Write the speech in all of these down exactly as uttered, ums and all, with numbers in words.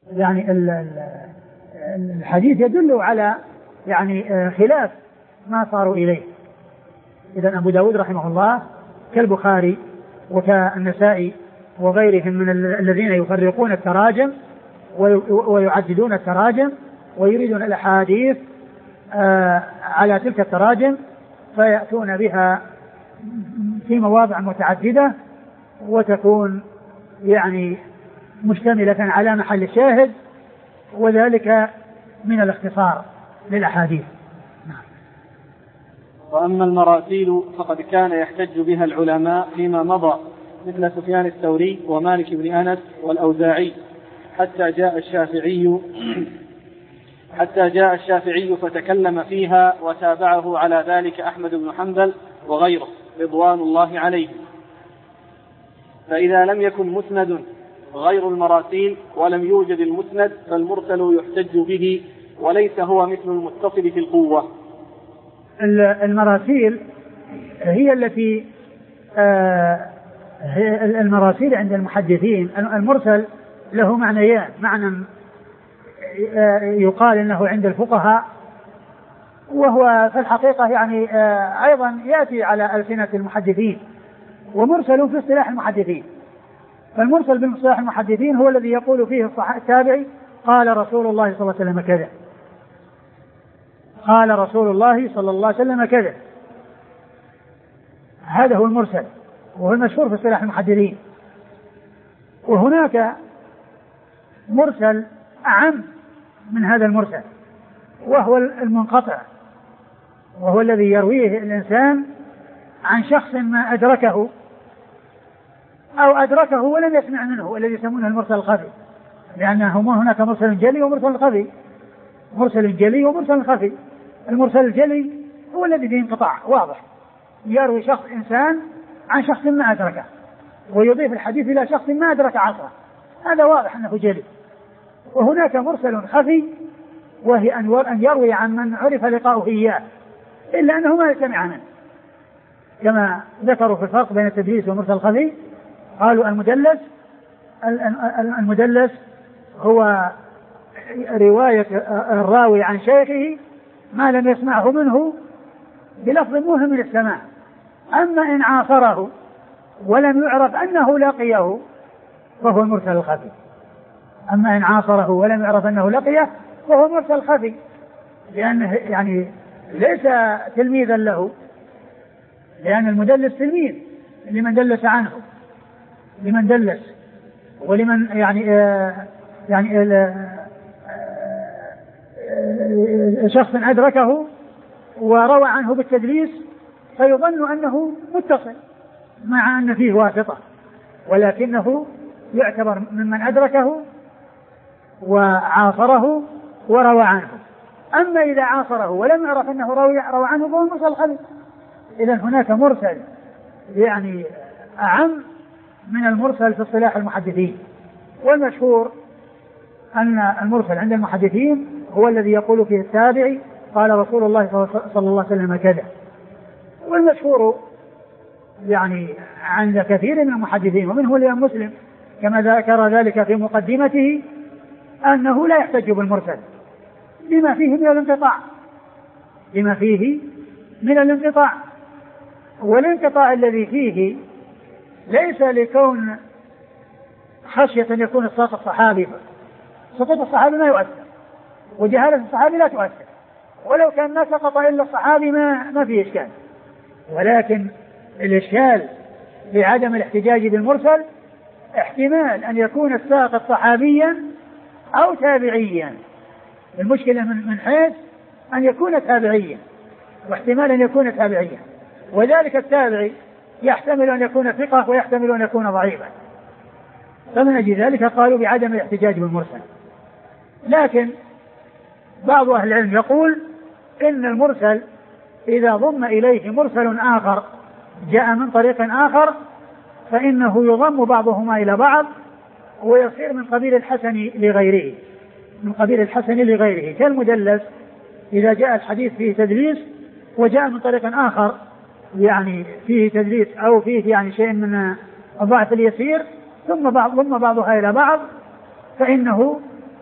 يعني الحديث يدل على يعني خلاف ما صاروا إليه. إذن أبو داود رحمه الله كالبخاري وكالنسائي وغيرهم من الذين يفرقون التراجم ويعددون التراجم ويريدون الأحاديث على تلك التراجم فيأتون بها في مواضع متعددة وتكون يعني مشتملة على محل الشاهد، وذلك من الاختصار للأحاديث. وأما المراسيل فقد كان يحتج بها العلماء فيما مضى مثل سفيان الثوري ومالك بن أنس والأوزاعي حتى جاء الشافعي حتى جاء الشافعي فتكلم فيها وتابعه على ذلك أحمد بن حنبل وغيره رضوان الله عليهم. فإذا لم يكن مسند غير المراسيل ولم يوجد المسند فالمرسل يحتج به وليس هو مثل المتصل في القوة. المراسيل هي التي آه المراسيل عند المحدثين المرسل له معنيان، معنى آه يقال انه عند الفقهاء وهو في الحقيقة يعني آه ايضا يأتي على ألسنة المحدثين، ومرسل في اصطلاح المحدثين. فالمرسل باصطلاح المحدثين هو الذي يقول فيه التابعي قال رسول الله صلى الله عليه وسلم كذا، قال رسول الله صلى الله عليه وسلم كذا، هذا هو المرسل وهو المشهور في اصطلاح المحدثين. وهناك مرسل أعم من هذا المرسل وهو المنقطع، وهو الذي يرويه الإنسان عن شخص ما أدركه أو أدركه ولم يسمع منه، الذي يسمونه المرسل الخفي، لأنه هناك مرسل جلي ومرسل خفي. مرسل جلي ومرسل خفي. المرسل الجلي هو الذي فيه انقطاع واضح، يروي شخص إنسان عن شخص ما أدركه ويضيف الحديث إلى شخص ما أدرك عصره، هذا واضح أنه جلي. وهناك مرسل خفي وهي أن يروي عن من عرف لقاؤه إياه إلا أنه ما يسمع منه، كما ذكروا في الفرق بين التدليس والمرسل الخفي. قالوا المدلس المدلس هو رواية الراوي عن شيخه ما لم يسمعه منه بلفظ موهم للسماع. أما إن عاصره ولم يعرف أنه لقيه فهو المرسل الخفي. أما إن عاصره ولم يعرف أنه لقيه فهو مرسل خفي، لأنه يعني ليس تلميذا له، لأن المدلس تلميذ لمن دلس عنه، لمن دلس ولمن يعني آه يعني آه آه شخص أدركه وروى عنه بالتدليس فيظن أنه متصل مع أن فيه واسطة، ولكنه يعتبر ممن أدركه وعاصره وروى عنه. أما إذا عاصره ولم يعرف أنه روى عنه فهو مرسل الخفي. إذن هناك مرسل يعني أعم من المرسل في اصطلاح المحدثين، والمشهور أن المرسل عند المحدثين هو الذي يقول فيه التابعي قال رسول الله صلى الله عليه وسلم كذا. والمشهور يعني عند كثير من المحدثين ومنه الإمام مسلم كما ذكر ذلك في مقدمته أنه لا يحتج بالمرسل لما فيه من الانقطاع، لما فيه من الانقطاع والانقطاع الذي فيه ليس لكون خشية أن يكون السقط الصحابي، سقوط الصحابي ما يؤثر وجهالة الصحابي لا تؤثر، ولو كان ما سقط إلا الصحابي ما, ما فيه إشكال. ولكن الإشكال بعدم الاحتجاج بالمرسل احتمال أن يكون الساقط صحابيا أو تابعيا. المشكلة من حيث أن يكون تابعيا، واحتمال أن يكون تابعيا، وذلك التابعي يحتمل أن يكون ثقة ويحتمل أن يكون ضعيفا، فمن أجل ذلك قالوا بعدم الاحتجاج بالمرسل. لكن بعض أهل العلم يقول إن المرسل إذا ضم إليه مرسل آخر جاء من طريق آخر فإنه يضم بعضهما إلى بعض ويصير من قبيل الحسن لغيره، من قبيل الحسن لغيره، كالمدلس إذا جاء الحديث فيه تدليس وجاء من طريق آخر يعني فيه تدليس أو فيه يعني شيء من الضعف اليسير ثم بعض ضم بعضها إلى بعض فإنه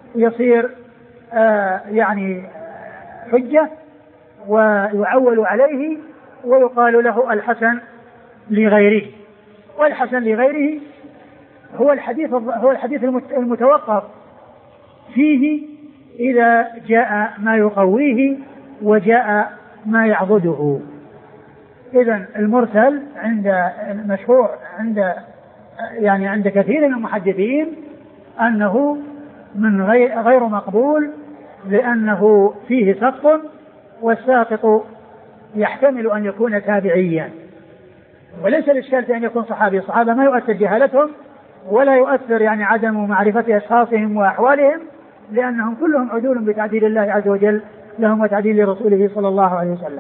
يصير آه يعني حجة ويعول عليه ويقال له الحسن لغيره. والحسن لغيره هو الحديث هو الحديث المتوقف فيه إذا جاء ما يقويه وجاء ما يعضده. إذن المرسل عند المشهور عند يعني عند كثير من المحدثين أنه من غير غير مقبول لأنه فيه سقط، والساقط يحتمل أن يكون تابعيا، وليس الإشكال في أن يكون صحابي. الصحابة ما يؤثر جهالتهم ولا يؤثر يعني عدم معرفة أشخاصهم وأحوالهم، لأنهم كلهم عدول بتعديل الله عز وجل لهم وتعديل لرسوله صلى الله عليه وسلم.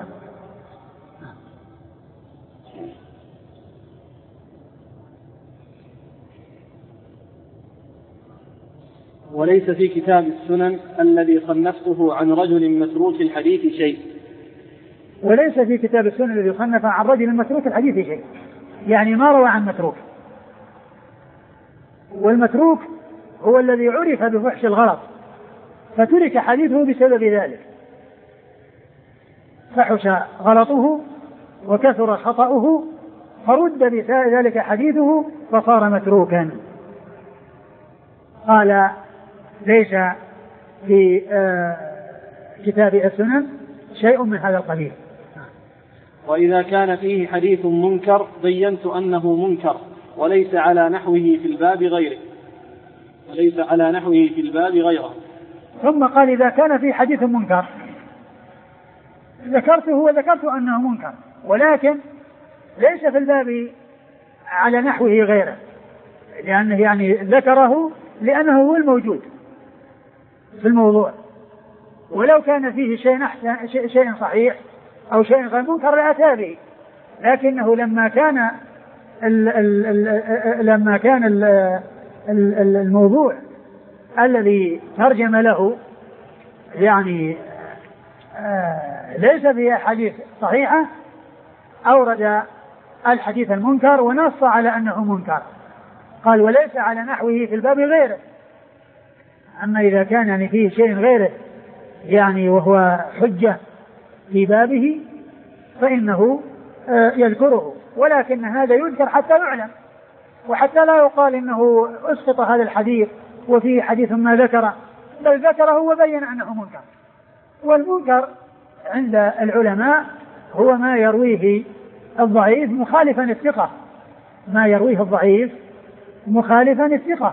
وليس في كتاب السنن الذي صنفته عن رجل متروك الحديث شيء. وليس في كتاب السنن الذي صنف عن رجل متروك الحديث شيء، يعني ما روى عن متروك. والمتروك هو الذي عرف بفحش الغلط فترك حديثه بسبب ذلك، فحش غلطه وكثر خطأه فرد بسبب ذلك حديثه فصار متروكا. قال ليس في آه كتاب السنن شيء من هذا القبيل. وإذا كان فيه حديث منكر بينت أنه منكر وليس على نحوه في الباب غيره وليس على نحوه في الباب غيره. ثم قال إذا كان فيه حديث منكر ذكرته وذكرت أنه منكر، ولكن ليس في الباب على نحوه غيره، لأنه يعني ذكره لأنه هو الموجود في الموضوع. ولو كان فيه شيء أحسن شيء صحيح أو شيء غير منكر لأتى به، لكنه لما كان ال ال ال لما كان ال ال الموضوع الذي ترجم له يعني آه ليس فيه حديث صحيحة أورد الحديث المنكر ونص على أنه منكر. قال وليس على نحوه في الباب غيره. أما إذا كان يعني فيه شيء غيره يعني وهو حجة في بابه فإنه آه يذكره، ولكن هذا يذكر حتى يعلم وحتى لا يقال إنه أسقط هذا الحديث وفيه حديث ما ذكره، بل ذكره وبين أنه منكر. والمنكر عند العلماء هو ما يرويه الضعيف مخالفا الثقة، ما يرويه الضعيف مخالفا الثقة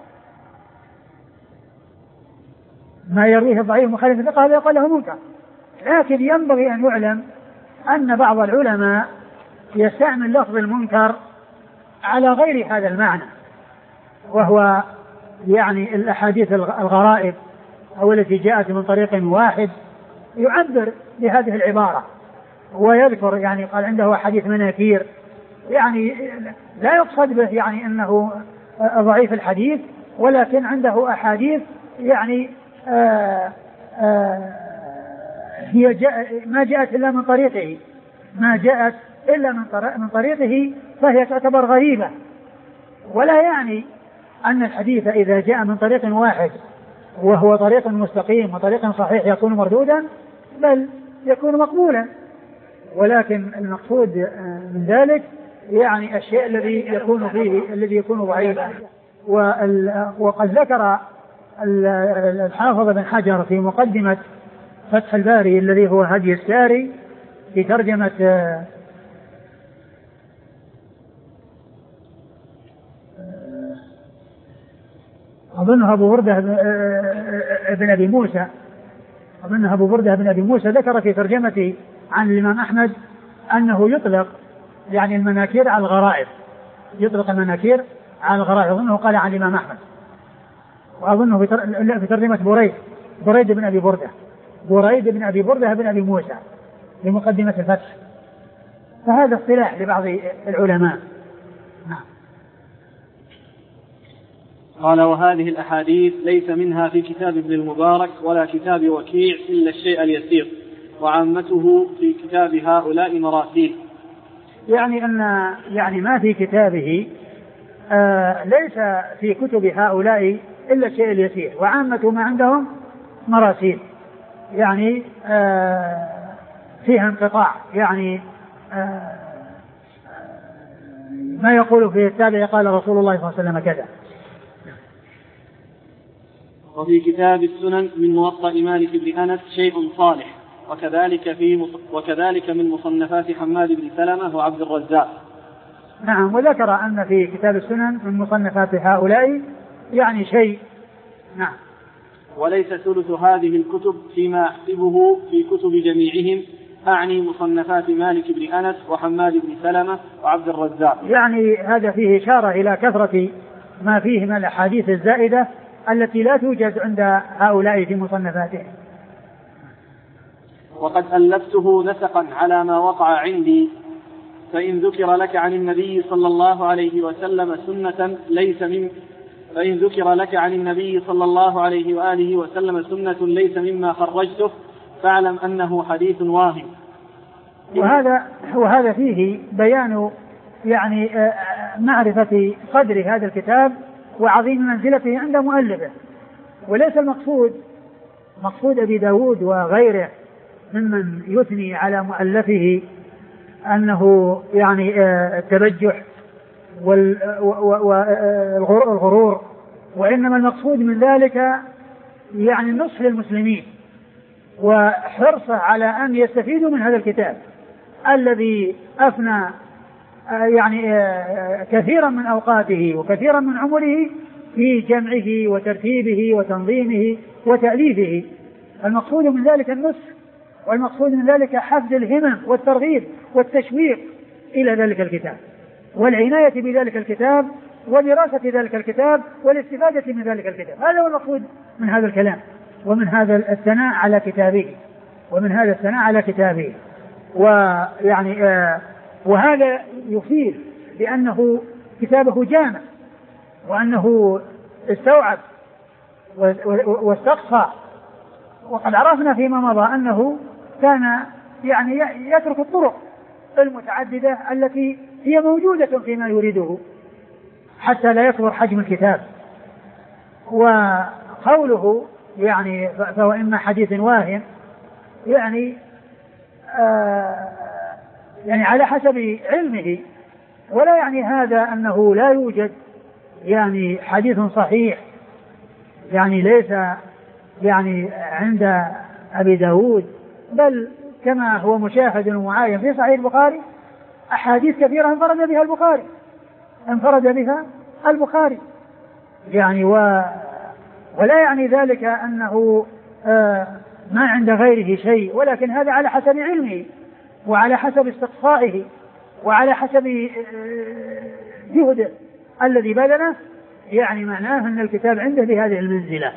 ما يرويه الضعيف مخالفا الثقة هذا يقال له منكر. لكن ينبغي أن يعلم أن بعض العلماء يستعمل لفظ المنكر على غير هذا المعنى، وهو يعني الأحاديث الغرائب أو التي جاءت من طريق واحد يعبر بهذه العبارة ويذكر يعني قال عنده حديث مناكير، يعني لا يقصد به يعني أنه ضعيف الحديث، ولكن عنده أحاديث يعني آآ آآ هي جاء ما جاءت إلا من طريقه ما جاءت إلا من طريقه فهي تعتبر غريبة. ولا يعني أن الحديث إذا جاء من طريق واحد وهو طريق مستقيم وطريق صحيح يكون مردودا، بل يكون مقبولا. ولكن المقصود من ذلك يعني الشيء الذي يكون فيه الذي يكون ضعيفا. وقد ذكر الحافظ بن حجر في مقدمة فتح الباري الذي هو هدي الساري في ترجمة أظنها أبو بردة بن أبي موسى أظنها أبو بردة بن أبي موسى ذكر في ترجمته عن الإمام أحمد أنه يطلق يعني المناكير على الغرائب، يطلق المناكير على الغرائب. أظنه قال عن الإمام أحمد، وأظنه في ترجمة بريد بريد بن أبي بردة بريد بن أبي بردة بن أبي موسى في مقدمة الفتح. فهذا اصطلاح لبعض العلماء. نعم. قال وهذه الأحاديث ليس منها في كتاب ابن المبارك ولا كتاب وكيع إلا الشيء اليسير، وعامته في كتاب هؤلاء مراسيل. يعني أن يعني ما في كتابه آه ليس في كتب هؤلاء إلا الشيء اليسير، وعامة ما عندهم مراسيل يعني آه فيها انقطاع، يعني آه ما يقول في التابع قال رسول الله صلى الله عليه وسلم كذا. وفي كتاب السنن من موطأ مالك بن أنس شيء صالح، وكذلك في وكذلك من مصنفات حماد بن سلمة وعبد الرزاق. نعم، وذكر أن في كتاب السنن من مصنفات هؤلاء يعني شيء. نعم. وليس ثلث هذه الكتب فيما أحسبه في كتب جميعهم، أعني مصنفات مالك بن أنس وحماد بن سلمة وعبد الرزاق. يعني هذا فيه إشارة إلى كثرة ما فيه من الأحاديث الزائدة التي لا توجد عند هؤلاء في مصنفاتهم. وقد ألفته نسقا على ما وقع عندي، فإن ذكر لك عن النبي صلى الله عليه وسلم سنة ليس من فإن ذكر لك عن النبي صلى الله عليه وآله وسلم سنة ليس مما خرجته فاعلم أنه حديث واهم. وهذا وهذا فيه بيان يعني معرفة قدر هذا الكتاب وعظيم منزلته عند مؤلفه، وليس المقصود مقصود أبي داود وغيره ممن يثني على مؤلفه أنه يعني التبجح والغرور، وإنما المقصود من ذلك يعني النصح للمسلمين وحرصه على أن يستفيدوا من هذا الكتاب الذي أفنى يعني كثيرا من أوقاته وكثيرا من عمره في جمعه وترتيبه وتنظيمه وتأليفه. المقصود من ذلك النصح، والمقصود من ذلك حفز الهمم والترغيب والتشويق إلى ذلك الكتاب والعناية بذلك الكتاب ودراسة ذلك الكتاب والاستفادة من ذلك الكتاب. هذا هو المقصود من هذا الكلام ومن هذا الثناء على كتابه ومن هذا الثناء على كتابه. ويعني آه وهذا يفيد بأنه كتابه جامع، وأنه استوعب واستقصى. وقد عرفنا فيما مضى أنه كان يعني يترك الطرق المتعددة التي هي موجودة فيما يريده حتى لا يكبر حجم الكتاب. وقوله يعني فهو إما حديث واهم يعني آه يعني على حسب علمه، ولا يعني هذا أنه لا يوجد يعني حديث صحيح يعني ليس يعني عند أبي داود، بل كما هو مشاهد ومعاين في صحيح البخاري أحاديث كثيرة انفرد بها البخاري انفرد بها البخاري يعني و ولا يعني ذلك أنه آه ما عند غيره شيء، ولكن هذا على حسب علمه وعلى حسب استقصائه وعلى حسب جهده الذي بذله، يعني معناه أن الكتاب عنده بهذه المنزلة.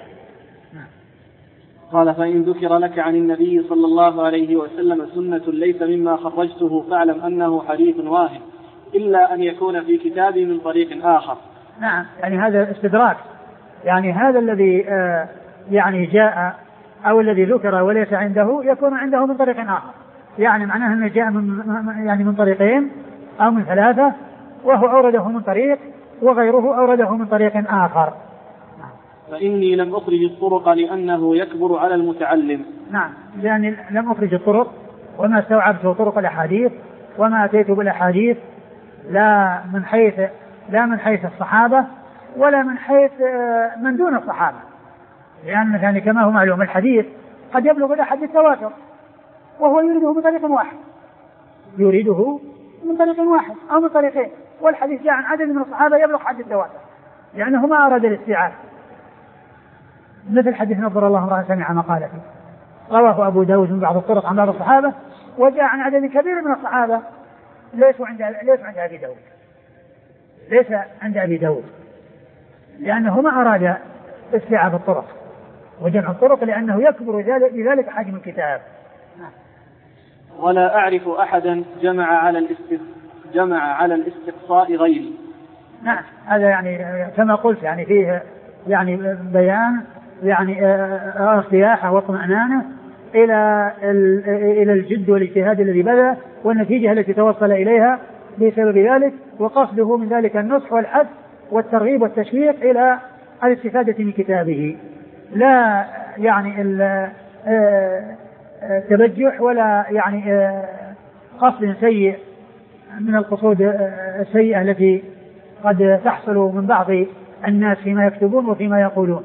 قال فإن ذكر لك عن النبي صلى الله عليه وسلم سنة ليس مما خرجته فاعلم أنه حديث واهم إلا أن يكون في كتابي من طريق آخر. نعم، يعني هذا استدراك، يعني هذا الذي آه يعني جاء أو الذي ذكر وليس عنده يكون عنده من طريق آخر، يعني معناه أنه جاء من يعني من طريقين أو من ثلاثة، وهو أورده من طريق وغيره أورده من طريق آخر. فإني لم أخرج الطرق لأنه يكبر على المتعلم. نعم، لأني لم أخرج الطرق وما استوعبت طرق الأحاديث وما أتيت بالأحاديث لا من حيث لا من حيث الصحابة ولا من حيث من دون الصحابة، لأن يعني كما هو معلوم الحديث قد يبلغ إلى حد التواتر وهو يريده من طريق واحد يريده من طريق واحد أو من طريقين، والحديث جاء عن عدد من الصحابة يبلغ حد التواتر لأنه ما أراد الاستيعاب، مثل حديث نظر الله امرأ سمع مقالته رواه أبو داود من بعض الطرق عن بعض الصحابة، وجاء عن عدد كبير من الصحابة ليسوا عند ليس عند أبي داود ليس عند أبي داود لأنه ما أراد استيعاب الطرق وجمع الطرق لأنه يكبر بذلك حجم الكتاب. ولا أعرف أحدا جمع على جمع على الاستقصاء غيري. نعم، هذا يعني كما قلت يعني فيه يعني بيان يعني ارتياحه واطمئنانه إلى إلى الجد والاجتهاد الذي بذل والنتيجة التي توصل إليها بسبب ذلك، وقصده من ذلك النصح والحث والترغيب والتشويق إلى الاستفادة من كتابه، لا يعني التبجح ولا يعني قصد سيء من القصود السيئة التي قد تحصل من بعض الناس فيما يكتبون وفيما يقولون.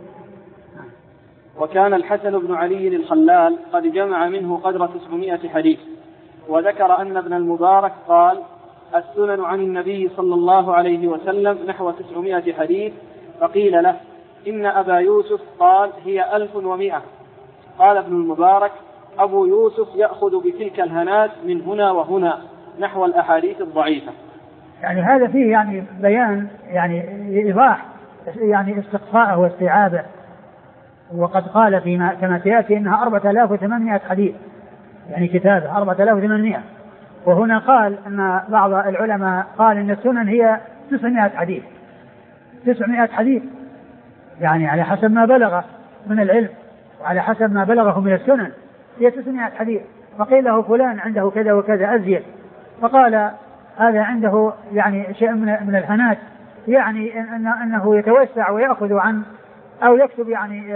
وكان الحسن بن علي الخلال قد جمع منه قدر تسعمائة حديث، وذكر أن ابن المبارك قال السنن عن النبي صلى الله عليه وسلم نحو تسعمائة حديث، فقيل له إن أبا يوسف قال هي ألف ومائة. قال ابن المبارك أبو يوسف يأخذ بتلك الهنات من هنا وهنا نحو الأحاديث الضعيفة. يعني هذا فيه يعني بيان يعني إيضاح يعني استقصاءه واستيعابه. وقد قال فيما كما سيأتي إنها أربعة آلاف وثمانمائة حديث، يعني كتابه أربعة آلاف وثمانمائة. وهنا قال أن بعض العلماء قال إن السنن هي تسعمائة حديث، تسعمائة حديث يعني على حسب ما بلغ من العلم وعلى حسب ما بلغه من السنن هي تسعمائة حديث. فقيل له فلان عنده كذا وكذا أزيد، فقال هذا عنده يعني شيء من الهنات، يعني إن أنه يتوسع ويأخذ عن أو يكتب يعني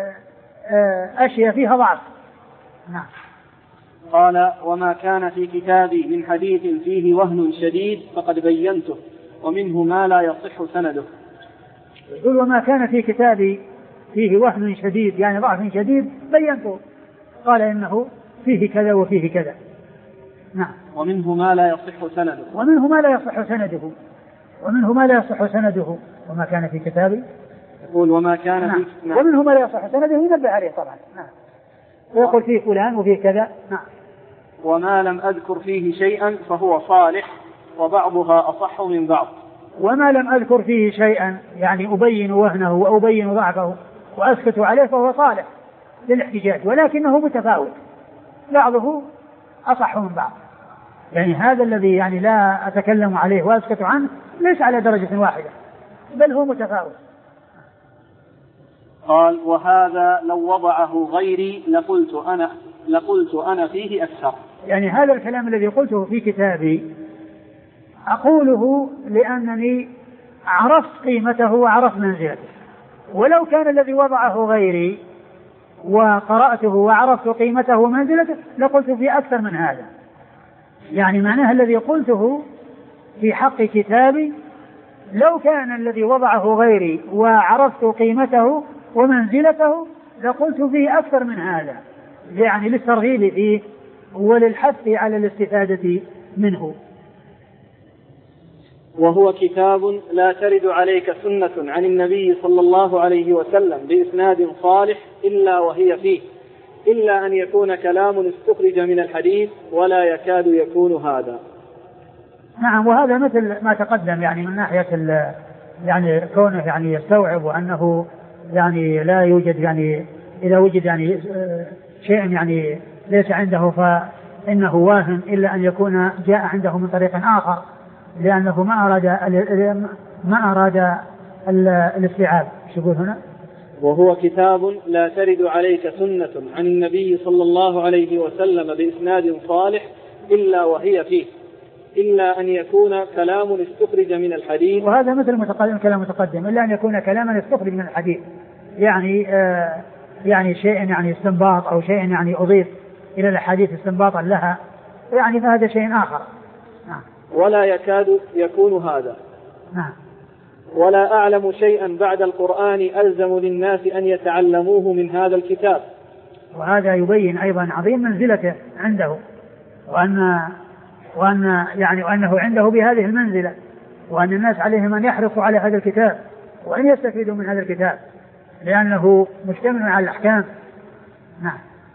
أشياء فيها ضعف. نعم. قال وما كان في كتابي من حديث فيه وهن شديد فقد بينته ومنه ما لا يصح سنده. يقول وما كان في كتابي فيه وهن شديد يعني ضعف شديد بينته، قال إنه فيه كذا وفيه كذا. نعم. ومنه ما لا يصح سنده ومنه ما لا يصح سنده ومنه ما لا يصح سنده وما كان في كتابي يقول وما كان نعم. في نعم. ومنه ما لا يصح سنده ينبه عليه طبعا. نعم. ويقول فيه فلان وفيه كذا. نعم. وما لم أذكر فيه شيئا فهو صالح وبعضها أصح من بعض. وما لم أذكر فيه شيئا يعني أبين وهنه وأبين ضعفه وأسكت عليه فهو صالح للاحتجاج، ولكنه متفاوت بعضه أصح من بعض. يعني هذا الذي يعني لا أتكلم عليه وأسكت عنه ليس على درجة واحدة بل هو متفاوت. قال وهذا لو وضعه غيري لقلت أنا لقلت أنا فيه أكثر. يعني هذا الكلام الذي قلته في كتابي أقوله لأنني عرفت قيمته وعرفت منزلته، ولو كان الذي وضعه غيري وقرأته وعرفت قيمته ومنزلته لقلت فيه أكثر من هذا. يعني معناه الذي قلته في حق كتابي لو كان الذي وضعه غيري وعرفت قيمته ومنزلته لقلت فيه أكثر من هذا، يعني للترغيب فيه وللحث على الاستفادة منه. وهو كتاب لا ترد عليك سنة عن النبي صلى الله عليه وسلم بإسناد صالح إلا وهي فيه، إلا أن يكون كلام استخرج من الحديث ولا يكاد يكون هذا. نعم. وهذا مثل ما تقدم يعني من ناحية يعني كونه يعني يستوعب أنه يعني لا يوجد يعني إذا وجد يعني شيء يعني ليس عنده فإنه واهن إلا أن يكون جاء عنده من طريق آخر، لأنه ما أراد ما أراد الاستيعاب. شو يقول هنا؟ وهو كتاب لا ترد عليك سنة عن النبي صلى الله عليه وسلم بإسناد صالح إلا وهي فيه، إلا أن يكون كلام استخرج من الحديث. وهذا مثل متقدم كلام متقدم إلا أن يكون كلاما استخرج من الحديث، يعني آه يعني شيء يعني استنباط أو شيء يعني أضيف إلى الحديث استنباطا لها، يعني فهذا شيء آخر. نعم. ولا يكاد يكون هذا. نعم. ولا أعلم شيئا بعد القرآن ألزم للناس أن يتعلموه من هذا الكتاب. وهذا يبين أيضا عظيم منزلته عنده، وأن وأن يعني وأنه عنده بهذه المنزلة، وأن الناس عليهم أن يحرصوا على هذا الكتاب وأن يستفيدوا من هذا الكتاب لأنه مشتمل على الأحكام. نعم.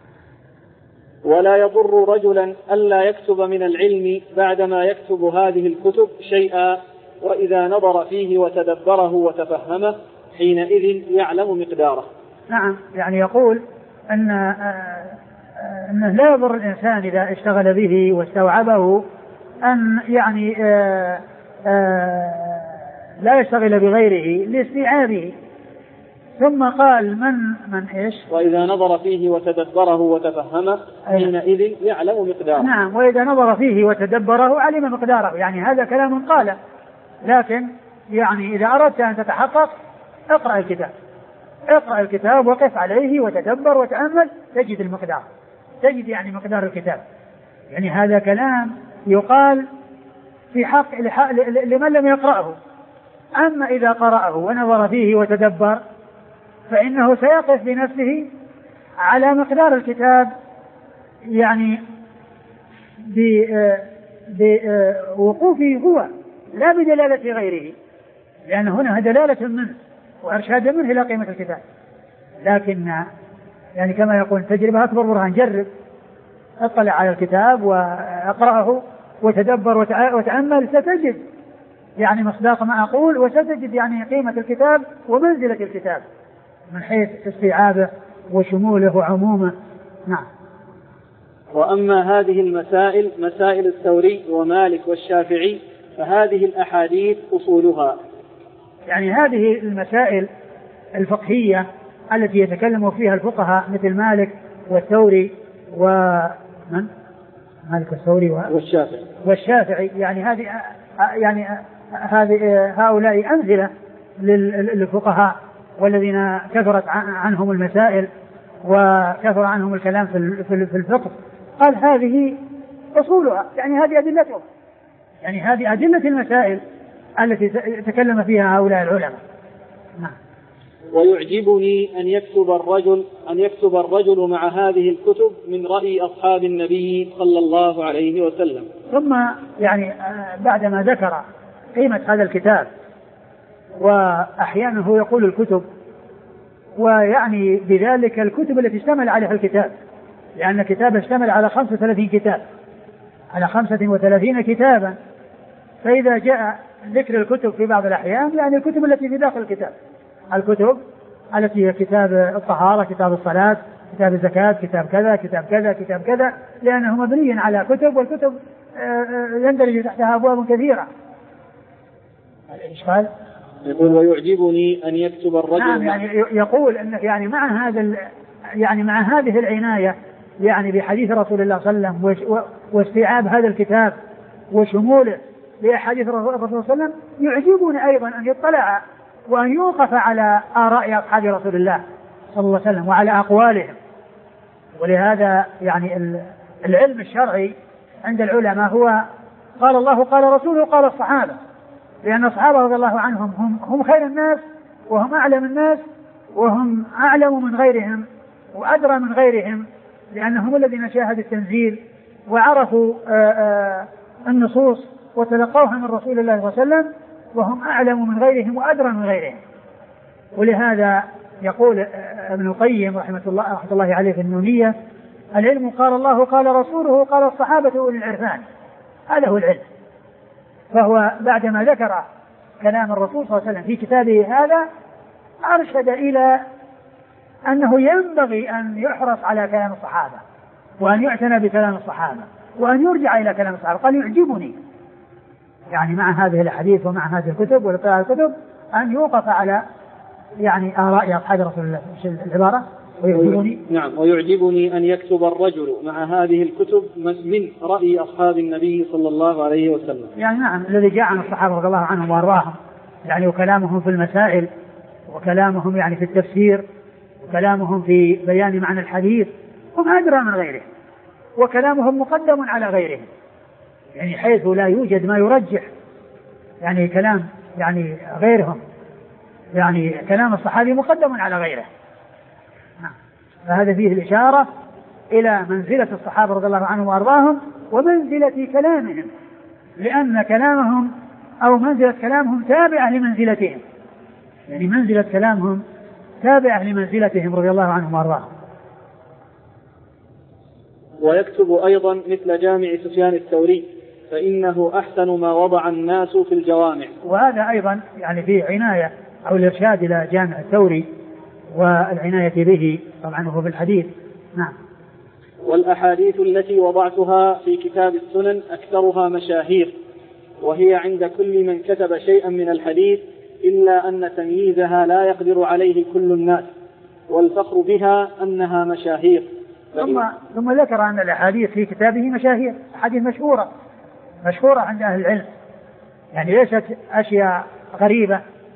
ولا يضر رجلا ألا يكتب من العلم بعدما يكتب هذه الكتب شيئا، وإذا نظر فيه وتدبره وتفهمه حينئذ يعلم مقداره. نعم. يعني يقول أن أنه لا يضر الإنسان إذا اشتغل به واستوعبه أن يعني آآ آآ لا يشتغل بغيره لاستيعابه. ثم قال من من إيش؟ وإذا نظر فيه وتدبره وتفهمه حينئذ يعلم مقداره. نعم. وإذا نظر فيه وتدبره علم مقداره. يعني هذا كلام قال، لكن يعني إذا أردت أن تتحقق اقرأ الكتاب اقرأ الكتاب وقف عليه وتدبر وتأمل تجد المقدار، تجد يعني مقدار الكتاب. يعني هذا كلام يقال في حق لمن لم يقرأه. أما إذا قرأه ونظر فيه وتدبر فإنه سيقف بنفسه على مقدار الكتاب، يعني بوقوفه هو لا بدلالة غيره، لأن هنا دلالة منه وإرشاد منه إلى قيمة الكتاب. لكن يعني كما يقول تجربة أكبر برهان، جرب اطلع على الكتاب واقرأه وتدبر وتأمل ستجد يعني مصداق ما أقول، وستجد يعني قيمة الكتاب ومنزلة الكتاب من حيث استيعابه وشموله وعمومه. نعم. وأما هذه المسائل مسائل الثوري ومالك والشافعي فهذه الأحاديث أصولها. يعني هذه المسائل الفقهية التي يتكلم فيها الفقهاء مثل مالك والثوري ومن مالك والثوري والشافعي والشافعي يعني هذه يعني هذه هؤلاء أمثلة للفقهاء والذين كثرت عنهم المسائل وكثر عنهم الكلام في الفقه. قال هذه أصولها، يعني هذه أدلتهم، يعني هذه أدلة المسائل التي تكلم فيها هؤلاء العلماء. نعم. ويعجبني أن يكتب الرجل أن يكتب الرجل مع هذه الكتب من رأي أصحاب النبي صلى الله عليه وسلم. ثم يعني بعدما ذكر قيمة هذا الكتاب وأحيانا هو يقول الكتب، ويعني بذلك الكتب التي اشتمل عليها الكتاب، لأن كتاب اشتمل على خمسة وثلاثين كتاب على خمسة وثلاثين كتابا، فإذا جاء ذكر الكتب في بعض الأحيان يعني الكتب التي في داخل الكتاب، الكتب التي هي كتاب الطهارة، كتاب الصلاة، كتاب الزكاة، كتاب كذا كتاب كذا كتاب كذا، لأنه مبني على كتب، والكتب يندرج تحتها أبواب كثيرة. الإشكال يقول ويعجبني أن يكتب الرجل. نعم، يعني يقول أنه يعني مع هذا يعني مع هذه العناية يعني بحديث رسول الله صلى الله عليه وسلم واستيعاب هذا الكتاب وشموله لأحاديث الرسول صلى الله عليه وسلم، يعجبني أيضا أن يطلع وأن يوقف على آراء أصحاب رسول الله صلى الله عليه وسلم وعلى أقوالهم. ولهذا يعني العلم الشرعي عند العلماء هو قال الله قال رسوله قال الصحابة، لأن الصحابة رضي الله عنهم هم, هم خير الناس وهم أعلم الناس وهم أعلم من غيرهم وأدرى من غيرهم، لأنهم الذين شاهدوا التنزيل وعرفوا آآ آآ النصوص وتلقوها من رسول الله صلى الله عليه وسلم، وهم أعلم من غيرهم وأدرى من غيرهم. ولهذا يقول ابن القيم رحمة الله, رحمة الله عليه في النونية: العلم قال الله قال رسوله قال الصحابة أولي العرفان. هذا هو العلم. فهو بعدما ذكر كلام الرسول صلى الله عليه وسلم في كتابه هذا أرشد إلى أنه ينبغي أن يحرص على كلام الصحابة وأن يعتنى بكلام الصحابة وأن يرجع إلى كلام الصحابة. قال يعجبني يعني مع هذه الحديث ومع هذه الكتب ولقراءة الكتب أن يوقف على يعني آراء أصحاب رسول الله. العبارة ويعجبني. نعم. ويعجبني أن يكتب الرجل مع هذه الكتب من رأي أصحاب النبي صلى الله عليه وسلم. يعني نعم، الذي جاء عن الصحابة رضي الله عنهم وأرضاهم، يعني وكلامهم في المسائل وكلامهم يعني في التفسير وكلامهم في بيان معنى الحديث هم أدرى من غيرهم، وكلامهم مقدم على غيرهم، يعني حيث لا يوجد ما يرجح يعني كلام يعني غيرهم، يعني كلام الصحابي مقدم على غيره. فهذا فيه الإشارة إلى منزلة الصحابة رضي الله عنهم وأرضاهم ومنزلة كلامهم، لأن كلامهم أو منزلة كلامهم تابعة لمنزلتهم، يعني منزلة كلامهم تابعة لمنزلتهم رضي الله عنهم وأرضاهم. ويكتب أيضا مثل جامع سفيان الثوري فإنه أحسن ما وضع الناس في الجوامع. وهذا أيضا يعني فيه عناية أو الإرشاد إلى جامع الثوري والعناية به، طبعا هو في الحديث. نعم. والأحاديث التي وضعتها في كتاب السنن أكثرها مشاهير، وهي عند كل من كتب شيئا من الحديث، إلا أن تمييزها لا يقدر عليه كل الناس، والفخر بها أنها مشاهير. ثم, ثم ذكر أن الأحاديث في كتابه مشاهير، أحاديث مشهورة مشهورة عند أهل العلم، يعني ليست أشياء غريبة،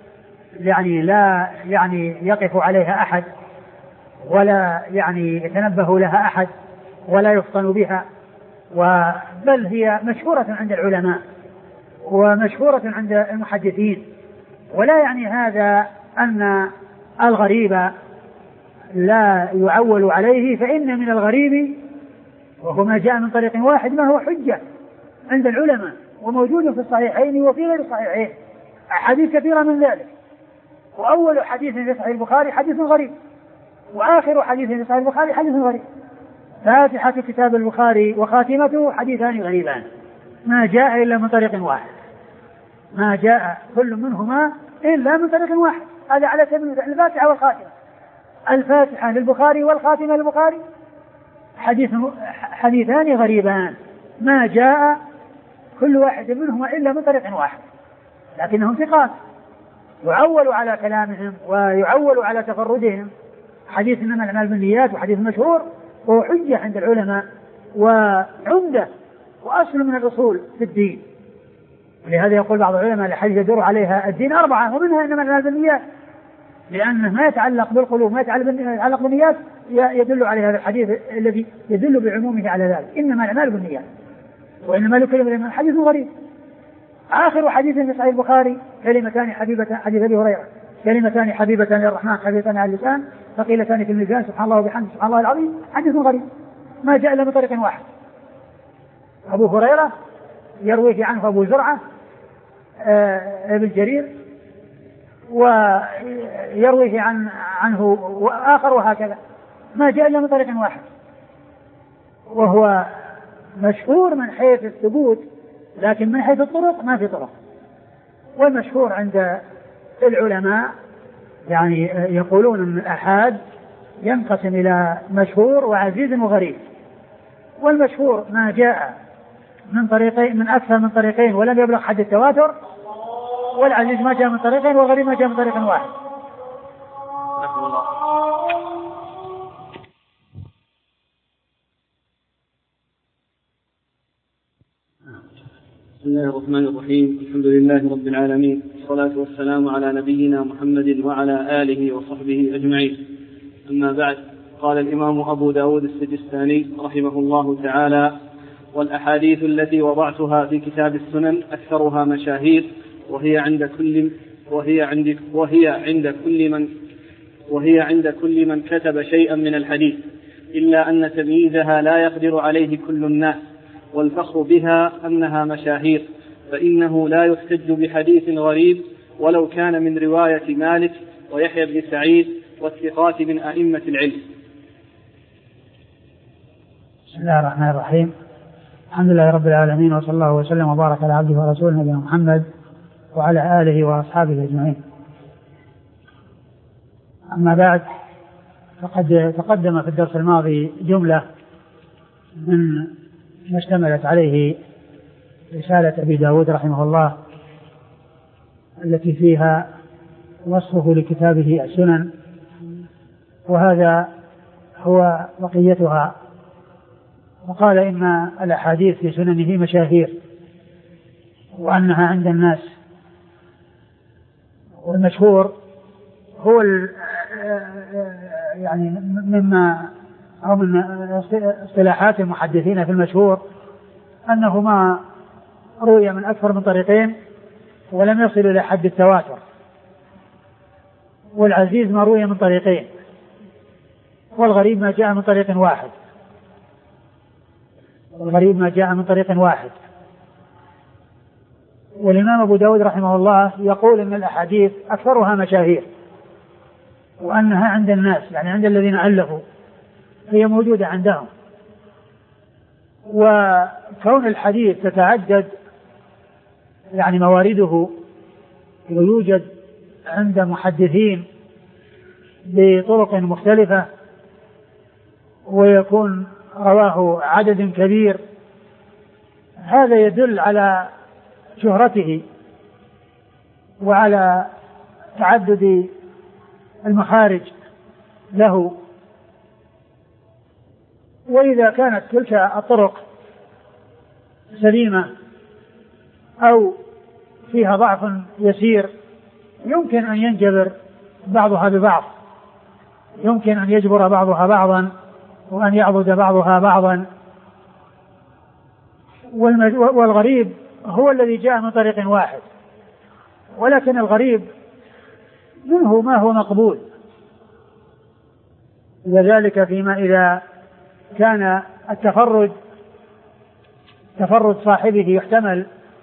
يعني لا يعني يقف عليها أحد ولا يعني يتنبه لها أحد ولا يفطن بها، بل هي مشهورة عند العلماء ومشهورة عند المحدثين. ولا يعني هذا أن الغريب لا يعول عليه، فإن من الغريب وهو ما جاء من طريق واحد ما هو حجة عند العلماء وموجود في الصحيحين وفي غير الصحيحين أحاديث كثيرة من ذلك. وأول حديث في صحيح البخاري حديث غريب، وآخر حديث في صحيح البخاري حديث غريب. فاتحة كتاب البخاري وخاتمته حديثان غريبان ما جاء إلا من طريق واحد، ما جاء كل منهما إلا من طريق واحد. هذا على سبيل الفاتحة والخاتمة. الفاتحة للبخاري والخاتمة للبخاري حديث حديثان غريبان ما جاء كل واحد منهما إلا من طريق واحد، لكنهم ثقات يعول على كلامهم ويعول على تفردهم. حديث إنما الأعمال بالنيات وحديث مشهور وهو حجة عند العلماء وعمدة وأصل من الأصول في الدين. ولهذا يقول بعض العلماء الحديث يدور عليها الدين أربعة ومنها إنما الأعمال بالنيات، لأنه ما يتعلق بالقلوب ما يتعلق بالنيات يدل على هذا الحديث الذي يدل بعمومه على ذلك، إنما الأعمال بالنيات وإنما لكل امرئ من حديث غريب. آخر حديث في صحيح البخاري كلمتان حبيبة حديث أبي هريرة كلمتان حبيبة للرحمن خفيفتان على اللسان ثقيلتان في الميزان سبحان الله وبحمده سبحان الله العظيم حديث غريب ما جاء إلا من طريق واحد. أبو هريرة يرويه عنه أبو زرعة ابن جرير ويرويه عن عنه وآخر وهكذا ما جاء إلا من طريق واحد، وهو مشهور من حيث الثبوت لكن من حيث الطرق ما في طرق. والمشهور عند العلماء يعني يقولون أن الآحاد ينقسم إلى مشهور وعزيز وغريب، والمشهور ما جاء من طريقين من أكثر من طريقين ولم يبلغ حد التواتر، والعزيز ما جاء من طريقين والغريب ما جاء من طريق واحد. بسم الله الرحمن الرحيم. الحمد لله رب العالمين، والصلاة والسلام على نبينا محمد وعلى آله وصحبه أجمعين. أما بعد، قال الإمام أبو داود السجستاني رحمه الله تعالى: والأحاديث التي وضعتها في كتاب السنن أكثرها مشاهير، وهي عند كل وهي عند وهي عند كل من وهي عند كل من كتب شيئا من الحديث، إلا أن تمييزها لا يقدر عليه كل الناس، والفخر بها أنها مشاهير، فإنه لا يحتج بحديث غريب ولو كان من رواية مالك ويحيى بن سعيد والثقات من أئمة العلم. بسم الله الرحمن الرحيم. الحمد لله رب العالمين، وصلى الله وسلم وبارك على عبده ورسوله نبينا محمد وعلى آله وأصحابه أجمعين. أما بعد، فقد تقدم في الدرس الماضي جملة من ما اشتملت عليه رسالة أبي داود رحمه الله التي فيها وصفه لكتابه السنن، وهذا هو بقيتها. وقال إن الأحاديث في سننه مشاهير وأنها عند الناس، والمشهور هو يعني مما أو من اصطلاحات المحدثين في المشهور أنه ما روي من أكثر من طريقين ولم يصل إلى حد التواتر، والعزيز ما روي من طريقين، والغريب ما جاء من طريق واحد والغريب ما جاء من طريق واحد. والإمام أبو داود رحمه الله يقول إن الأحاديث أكثرها مشاهير وأنها عند الناس، يعني عند الذين ألفوا هي موجودة عندهم. وكون الحديث تتعدد يعني موارده ويوجد عند محدثين بطرق مختلفة ويكون رواه عدد كبير، هذا يدل على شهرته وعلى تعدد المخارج له. وإذا كانت تلك الطرق سليمة أو فيها ضعف يسير يمكن أن ينجبر بعضها ببعض، يمكن أن يجبر بعضها بعضا وأن يعضد بعضها بعضا. والغريب هو الذي جاء من طريق واحد، ولكن الغريب منه ما هو مقبول، وذلك فيما إذا كان التفرد تفرد صاحبه يحتمل.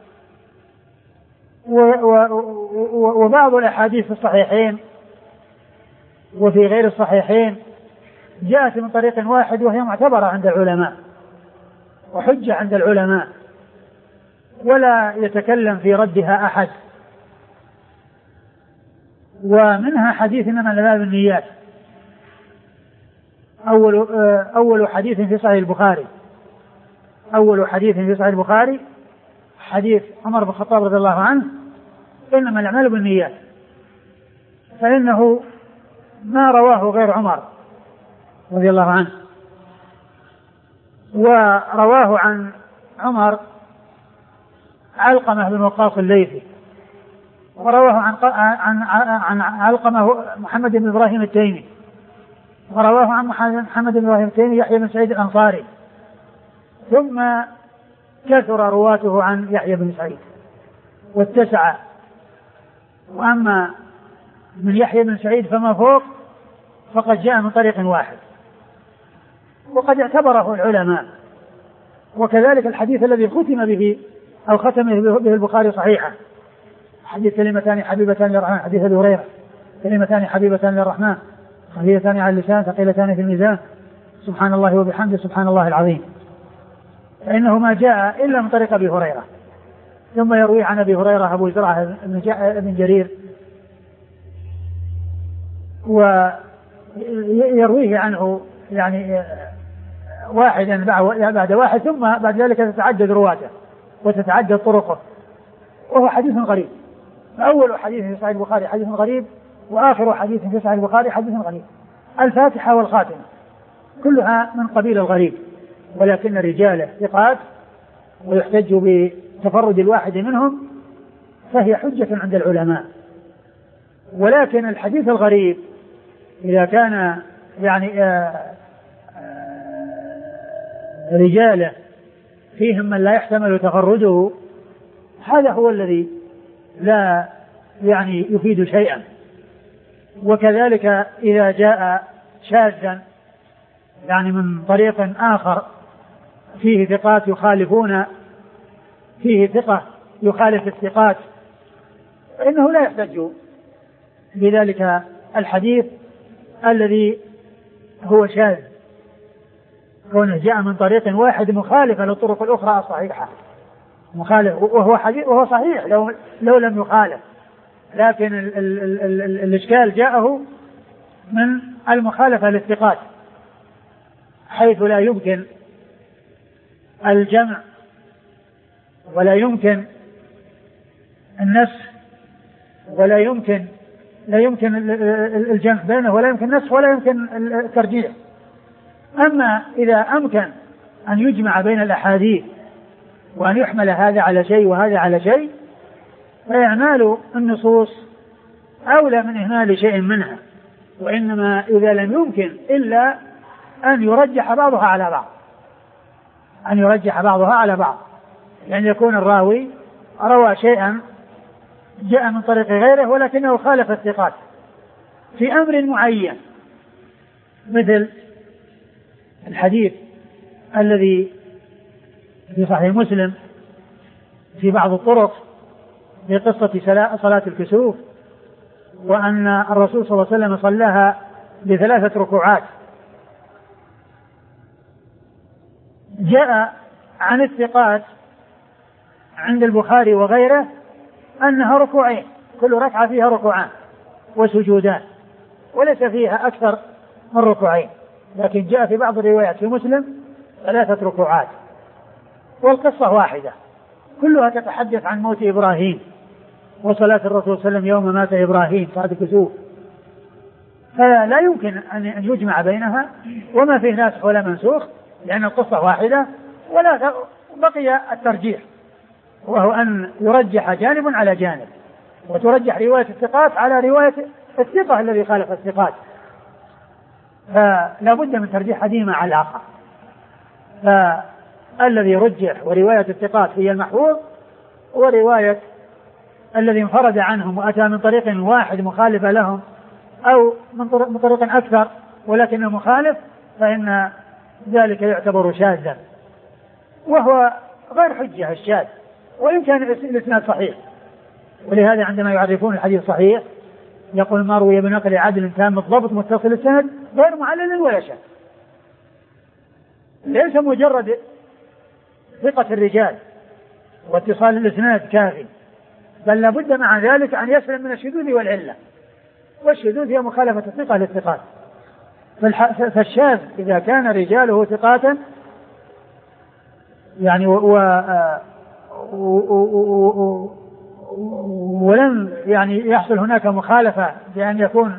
وبعض الأحاديث في الصحيحين وفي غير الصحيحين جاءت من طريق واحد وهي معتبرة عند العلماء وحجة عند العلماء ولا يتكلم في ردها أحد. ومنها حديث إنما الأعمال بالنيات، أول أول حديث في صحيح البخاري أول حديث في صحيح البخاري حديث عمر بن الخطاب رضي الله عنه إنما الأعمال بالنيات، فإنه ما رواه غير عمر رضي الله عنه، ورواه عن عمر علقمة بن وقاص الليثي، ورواه عن عن عن علقمة محمد بن إبراهيم التيمي، ورواه عن محمد بن إبراهيم التيمي يحيى بن سعيد الأنصاري، ثم كثر رواته عن يحيى بن سعيد واتسع. وأما من يحيى بن سعيد فما فوق فقد جاء من طريق واحد وقد اعتبره العلماء. وكذلك الحديث الذي ختم به أو ختم به البخاري صحيحا، حديث كلمتان حبيبتان للرحمن، حديث أبي هريرة كلمتان حبيبتان للرحمن خفيفتان على اللسان ثقيلتان في الميزان سبحان الله وبحمده سبحان الله العظيم، فإنه ما جاء إلا من طريق أبي هريرة. ثم يروي عن أبي هريرة أبو زرعة بن جرير، ويرويه عنه يعني واحدا بعد واحد، ثم بعد ذلك تتعدد رواته وتتعدد طرقه، وهو حديث غريب. أول حديث في صحيح البخاري حديث غريب، وآخر حديث في صحيح البخاري حديث غريب. الفاتحة والخاتمة كلها من قبيل الغريب، ولكن الرجال ثقات ويحتج بتفرد الواحد منهم، فهي حجة عند العلماء. ولكن الحديث الغريب إذا كان يعني آآ آآ رجاله فيهم من لا يحتمل تفرده، هذا هو الذي لا يعني يفيد شيئا. وكذلك إذا جاء شاذا يعني من طريق آخر فيه ثقات يخالفون فيه ثقة يخالف الثقات، فإنه لا يحتج بذلك الحديث الذي هو شاذ، كونه جاء من طريق واحد مخالفة للطرق الأخرى الصحيحة، مخالف وهو حديث وهو صحيح لو لو لم يخالف، لكن ال ال ال ال ال الإشكال جاءه من المخالفة للثقات، حيث لا يمكن الجمع ولا يمكن النسخ ولا يمكن لا يمكن الجمع بينه ولا يمكن النسخ ولا يمكن الترجيح. أما إذا أمكن أن يجمع بين الأحاديث وأن يحمل هذا على شيء وهذا على شيء، فإعمال النصوص أولى من إهمال شيء منها. وإنما إذا لم يمكن إلا أن يرجح بعضها على بعض أن يرجح بعضها على بعض يعني يكون الراوي روى شيئا جاء من طريق غيره ولكنه خالف الثقات في أمر معين، مثل الحديث الذي في صحيح مسلم في بعض الطرق في قصة صلاة الكسوف، وأن الرسول صلى الله عليه وسلم صلاها بثلاثة ركوعات. جاء عن الثقات عند البخاري وغيره أنها ركوعين، كل ركعة فيها ركوعان وسجودان، وليس فيها أكثر من ركوعين، لكن جاء في بعض الروايات في مسلم ثلاثة ركوعات، والقصة واحدة كلها تتحدث عن موت إبراهيم وصلاة الرسول صلى الله عليه وسلم يوم مات إبراهيم صلاة الكسوف، فلا يمكن أن يجمع بينها، وما فيه ناسخ ولا منسوخ لأن القصة واحدة، ولا بقي الترجيح وهو أن يرجح جانب على جانب، وترجح رواية الثقات على رواية الثقة الذي خالف الثقات، فلا بد من ترجيح أحدهما على الآخر. فالذي رجح ورواية الثقات هي المحفوظ، ورواية الذي انفرد عنهم وأتى من طريق واحد مخالفة لهم أو من طريق أكثر ولكنه مخالف، فإن ذلك يعتبر شاذا، وهو غير حجة الشاذ وإن كان الإسناد صحيح. ولهذا عندما يعرفون الحديث صحيح يقول ما روي بنقل عدل تام الضبط متصل السند غير معلل ولا شاذ. ليس مجرد ثقة الرجال واتصال الإسناد كافي، بل لابد مع ذلك أن يسلم من الشذوذ والعلة، والشذوذ هي مخالفة الثقة للثقات. فالشاذ إذا كان رجاله ثقاتا يعني و ولم يعني يحصل هناك مخالفة بأن يكون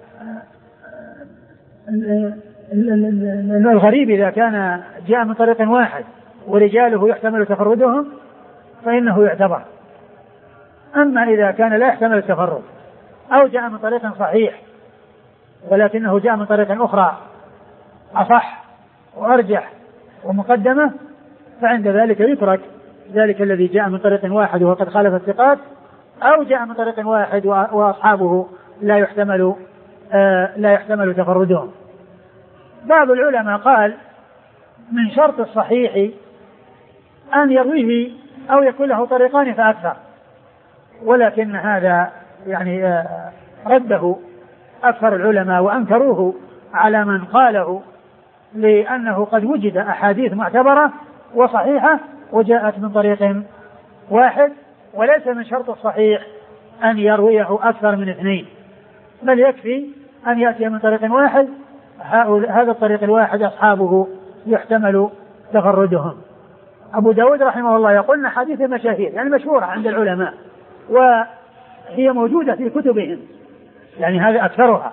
الغريب إذا كان جاء من طريق واحد ورجاله يحتمل تفردهم فإنه يعتبر. أما إذا كان لا يحتمل التفرد أو جاء من طريق صحيح ولكنه جاء من طريق أخرى أصح وأرجح ومقدمة، فعند ذلك يترك ذلك الذي جاء من طريق واحد وقد خالف الثقات، أو جاء من طريق واحد وأصحابه لا يحتمل آه لا يحتمل تفردهم. بعض العلماء قال من شرط الصحيح أن يرويه أو يكون له طريقان فأكثر، ولكن هذا يعني آه رده أكثر العلماء وأنكروه على من قاله، لأنه قد وجد أحاديث معتبرة وصحيحة وجاءت من طريق واحد، وليس من شرط الصحيح أن يرويه أكثر من اثنين، بل يكفي أن يأتي من طريق واحد هذا الطريق الواحد أصحابه يحتمل تفردهم. أبو داود رحمه الله يقول حديث المشاهير يعني مشهورة عند العلماء وهي موجودة في كتبهم، يعني هذا أكثرها.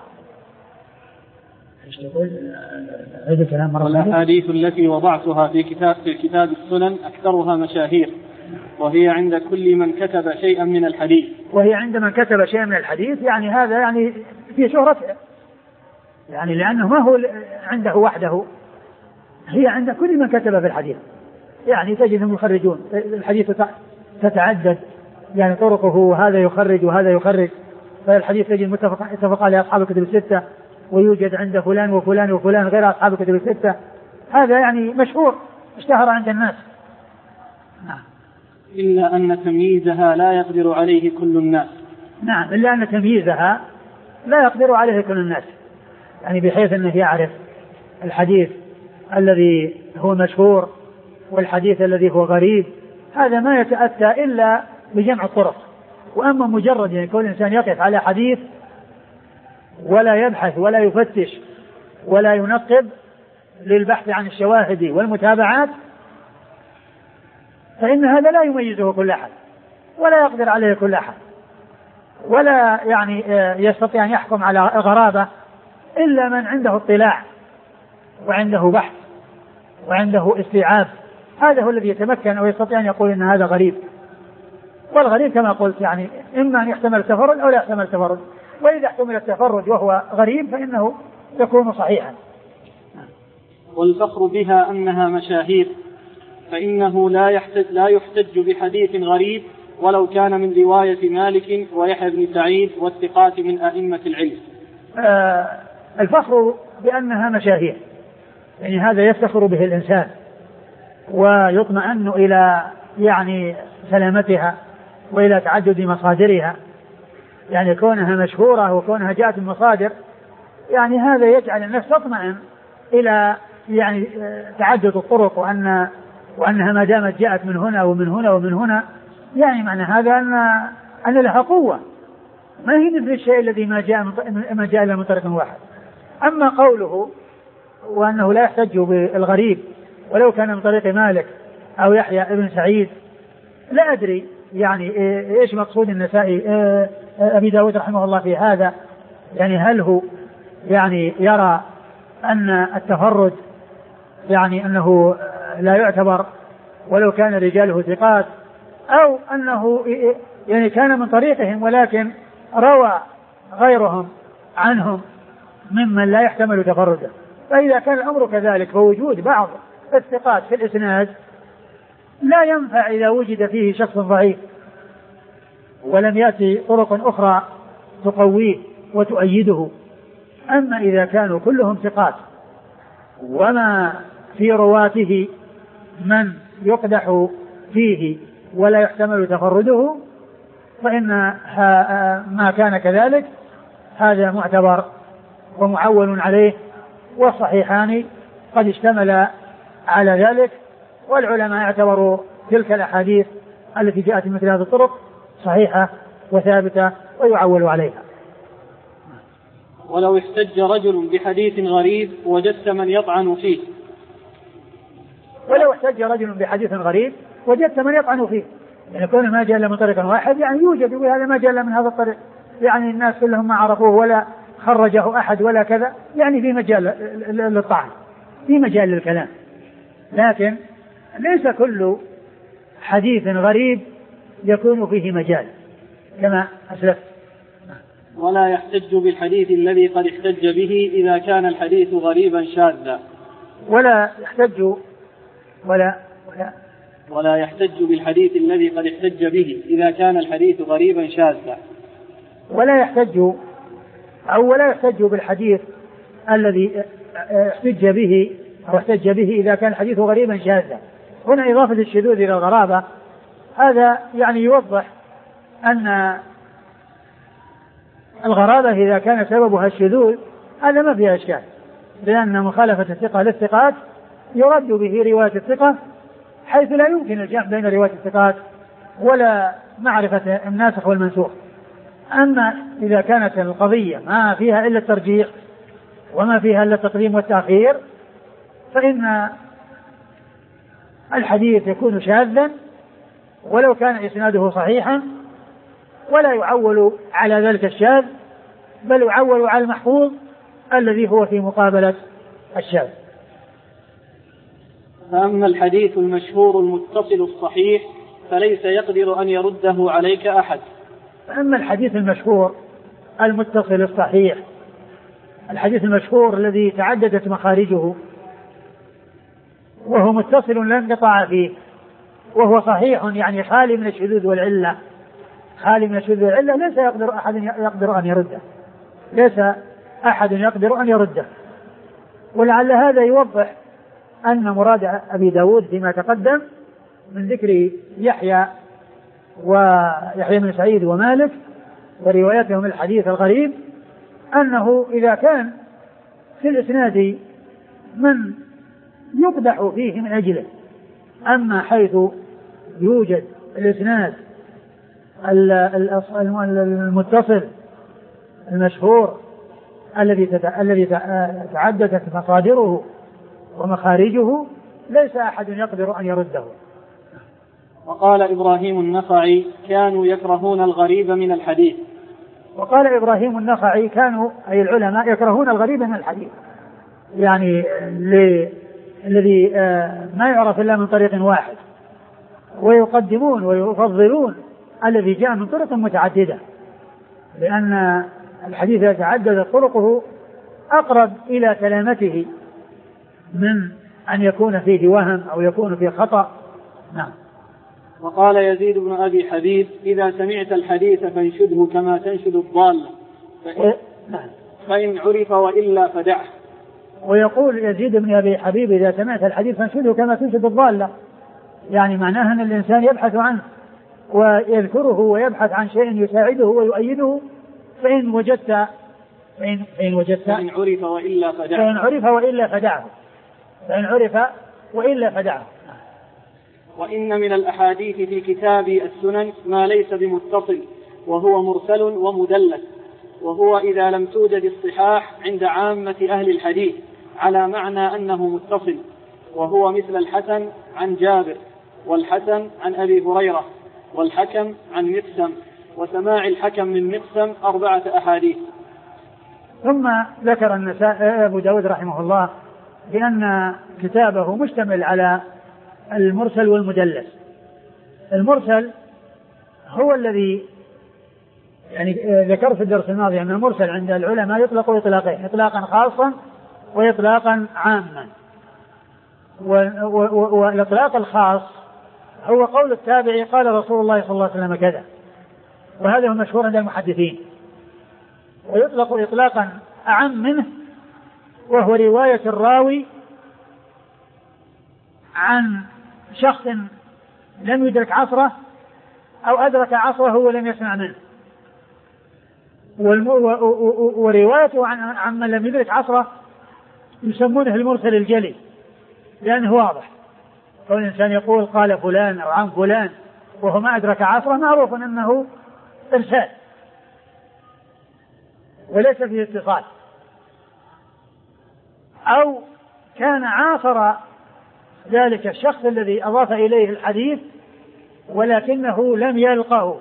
والأحاديث التي وضعتها في كتاب في كتاب السنن أكثرها مشاهير، وهي عند كل من كتب شيئا من الحديث. وهي عند من كتب شيئا من الحديث يعني هذا يعني في شهرته، يعني لأنه ما هو عنده وحده، هي عند كل من كتب في الحديث. يعني تجدهم يخرجون الحديث تتعدد يعني طرقه، وهذا يخرج وهذا يخرج، فالحديث تجد متفق اتفق عليه أصحاب الكتب الستة، ويوجد عند فلان وفلان وفلان غير أصحاب الكتب الستة. هذا يعني مشهور اشتهر عند الناس. نعم. إلا أن تمييزها لا يقدر عليه كل الناس. نعم، إلا أن تمييزها لا يقدر عليه كل الناس، يعني بحيث أنه يعرف الحديث الذي هو مشهور والحديث الذي هو غريب، هذا ما يتأتى إلا بجمع الطرق. وأما مجرد يعني كل إنسان يقف على حديث ولا يبحث ولا يفتش ولا ينقب للبحث عن الشواهد والمتابعات، فإن هذا لا يميزه كل أحد ولا يقدر عليه كل أحد، ولا يعني يستطيع أن يحكم على غرابة إلا من عنده اطلاع وعنده بحث وعنده استيعاب. هذا هو الذي يتمكن أو يستطيع أن يقول إن هذا غريب. والغريب كما قلت يعني إما أن يحتمل التفرد أو لا يحتمل التفرد، وإذا احتمل التفرد وهو غريب فإنه يكون صحيحا. والفخر بها أنها مشاهير، فإنه لا يحتج, لا يحتج بحديث غريب ولو كان من رواية مالك ويحيى بن سعيد والثقات من أئمة العلم. آه الفخر بأنها مشاهير يعني هذا يفتخر به الإنسان ويطمئن إلى يعني سلامتها وإلى تعدد مصادرها، يعني كونها مشهورة وكونها جاءت من مصادر، يعني هذا يجعل النفس تطمئن إلى يعني تعدد الطرق، وأن وأنها ما دامت جاءت من هنا ومن هنا ومن هنا، يعني معنى هذا أن أن لها قوة، ما هي مثل الشيء الذي ما جاء ما جاء إلا من طريق واحد. أما قوله وأنه لا يحتج بالغريب ولو كان من طريق مالك أو يحيى ابن سعيد، لا أدري يعني إيش مقصود النسائي أبي داود رحمه الله في هذا، يعني هل هو يعني يرى أن التفرد يعني أنه لا يعتبر ولو كان رجاله ثقات، أو أنه يعني كان من طريقهم ولكن روى غيرهم عنهم ممن لا يحتمل تفرده. فإذا كان الأمر كذلك فوجود بعض الثقات في الإسناد لا ينفع إذا وجد فيه شخص ضعيف ولم يأتي طرق أخرى تقويه وتؤيده. أما إذا كانوا كلهم ثقات وما في رواته من يقدح فيه ولا يحتمل تفرده فإن ما كان كذلك هذا معتبر ومعول عليه، والصحيحان قد اشتمل على ذلك، والعلماء اعتبروا تلك الأحاديث التي جاءت مثل هذه الطرق صحيحة وثابتة ويعول عليها. ولو احتج رجل بحديث غريب وجدت من يطعن فيه ولو احتج رجل بحديث غريب وجدت من يطعن فيه يعني كون ما جاء إلا من طريق واحد يعني يوجد هذا ما جاء إلا من هذا الطريق، يعني الناس كلهم ما عرفوه ولا خرجه أحد ولا كذا، يعني في مجال للطعن في مجال للكلام، لكن ليس كل حديث غريب يكون فيه مجال كما أسلفت. ولا يحتج بالحديث الذي قد احتج به إذا كان الحديث غريبا شاذا. ولا يحتج ولا ولا ولا يحتج بالحديث الذي قد احتج به إذا كان الحديث غريبا شاذا. ولا يحتج أو ولا يحتج بالحديث الذي احتج به أو احتج به إذا كان الحديث غريبا شاذا. هنا إضافة الشذوذ إلى الغرابة هذا يعني يوضح أن الغرابة إذا كان سببها الشذوذ هذا ما فيها إشكال، لأن مخالفة الثقة للثقات يرد به رواية الثقة حيث لا يمكن الجمع بين رواية الثقات ولا معرفة الناسخ والمنسوخ. أما إذا كانت القضية ما فيها إلا الترجيح وما فيها إلا التقديم والتأخير فإن الحديث يكون شاذا ولو كان إسناده صحيحا، ولا يعول على ذلك الشاذ بل يعول على المحفوظ الذي هو في مقابلة الشاذ. فأما الحديث المشهور المتصل الصحيح فليس يقدر أن يرده عليك أحد. فأما الحديث المشهور المتصل الصحيح الحديث المشهور الذي تعددت مخارجه وهو متصل لا انقطاع فيه وهو صحيح يعني خالي من الشذوذ والعلة خالي من الشذوذ والعلة ليس يقدر أحد يقدر أن يرده ليس أحد يقدر أن يرده. ولعل هذا يوضح أن مراد أبي داود فيما تقدم من ذكر يحيى ويحيى بن سعيد ومالك وروايتهم الحديث الغريب أنه إذا كان في الإسناد من يقدح فيه من أجله، أما حيث يوجد الإسناد المتصل المشهور الذي الذي تعددت مصادره ومخارجه ليس أحد يقدر أن يرده. وقال إبراهيم النخعي كانوا يكرهون الغريب من الحديث. وقال إبراهيم النخعي كانوا أي العلماء يكرهون الغريب من الحديث، يعني الذي ما يعرف إلا من طريق واحد، ويقدمون ويفضلون الذي جاء من طرق متعددة، لأن الحديث يتعدد طرقه أقرب إلى سلامته من أن يكون فيه وهم أو يكون فيه خطأ. نعم. وقال يزيد بن أبي حبيب إذا سمعت الحديث فانشده كما تنشد الضالة فإن, فإن عرف وإلا فدعه. ويقول يزيد بن أبي حبيب إذا سمعت الحديث فانشده كما تنشد الضالة، يعني معناها أن الإنسان يبحث عنه ويذكره ويبحث عن شيء يساعده ويؤيده، فإن وجدت فإن, فإن وجدت فإن عرف وإلا فدعه فإن عرف وإلا فدعه فإن عرف وإلا فدعه. وإن من الأحاديث في كتاب السنن ما ليس بمتصل وهو مرسل ومدلس، وهو إذا لم توجد الصحاح عند عامة أهل الحديث على معنى أنه متصل، وهو مثل الحسن عن جابر والحسن عن أبي هريرة والحكم عن مقسم وسماع الحكم من مقسم أربعة أحاديث. ثم ذكر النسائي أبو داود رحمه الله بأن كتابه مشتمل على المرسل والمدلس. المرسل هو الذي يعني ذكرت في الدرس الماضي أن المرسل عند العلماء يطلق إطلاقين، إطلاقا خاصا وإطلاقا عاما. والإطلاق الخاص هو قول التابعي قال رسول الله صلى الله عليه وسلم كذا، وهذا هو مشهور عند المحدثين. ويطلق إطلاقا أعم منه وهو رواية الراوي عن شخص لم يدرك عصره أو أدرك عصره ولم يسمع منه، وروايته عن من لم يدرك عصره يسمونه المرسل الجلي، لأنه واضح. كل إنسان يقول قال فلان أو عن فلان وهو ما أدرك عصره معروف أنه إرسال وليس فيه اتصال. أو كان عاصر ذلك الشخص الذي أضاف إليه الحديث ولكنه لم يلقه،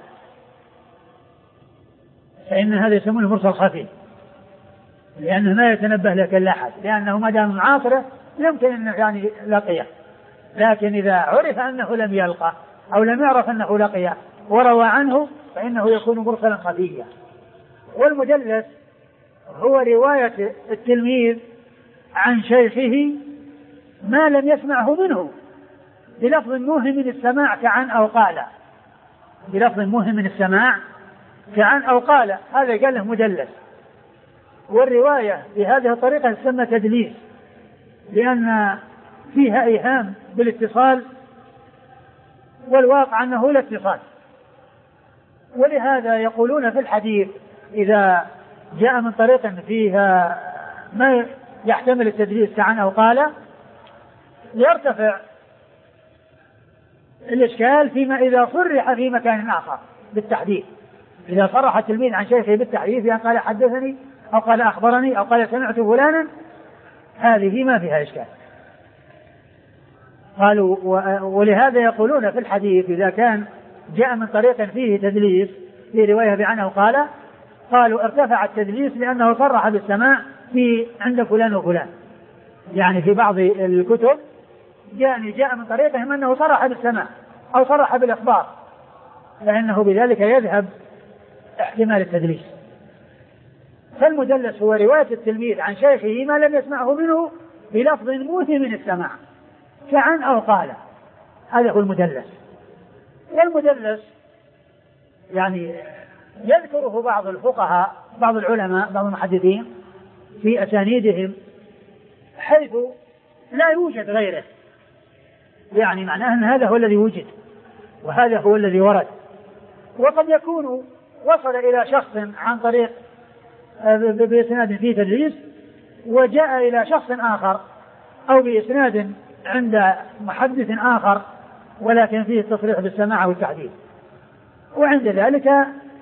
فإن هذا يسمونه مرسل خفي، لأنه ما يتنبه لك إلا أحد، لأنه ما دام معاصره يمكن أنه يعني لقيه، لكن إذا عرف أنه لم يلقى أو لم يعرف أنه لقيه وروى عنه فإنه يكون مرسلا خفيا. والمدلس هو رواية التلميذ عن شيخه ما لم يسمعه منه بلفظ موهم من السماع كعن أو قال، بلفظ موهم من السماع كعن أو قال، هذا قال له مدلس. والرواية بهذه الطريقة تسمى تدليس، لأن فيها إيهام بالاتصال والواقع أنه لا اتصال. ولهذا يقولون في الحديث إذا جاء من طريق فيها ما يحتمل التدليس كعن أو قال يرتفع الإشكال فيما إذا صرح في مكان آخر بالتحديث. إذا صرح التلميذ عن شيخه بالتحديث يعني قال حدثني أو قال أخبرني أو قال سمعت فلانا، هذه ما فيها إشكال. قالوا ولهذا يقولون في الحديث إذا كان جاء من طريق فيه تدليس في رواية بعنه قال، قالوا ارتفع التدليس لأنه صرح بالسماع في عند فلان وفلان. يعني في بعض الكتب يعني جاء من طريقهم أنه صرح بالسماع أو صرح بالإخبار، فإنه بذلك يذهب احتمال التدليس. فالمدلس هو رواية التلميذ عن شيخه ما لم يسمعه منه بلفظ موهم من السماع كعن أو قال، هذا هو المدلس. والمدلس يعني يذكره بعض الفقهاء بعض العلماء بعض المحدثين في أسانيدهم حيث لا يوجد غيره، يعني معناه أن هذا هو الذي وجد وهذا هو الذي ورد. وقد يكون وصل إلى شخص عن طريق بإسناد فيه تدليس وجاء إلى شخص آخر أو بإسناد عند محدث آخر ولكن فيه التصريح بالسماع والتحديث، وعند ذلك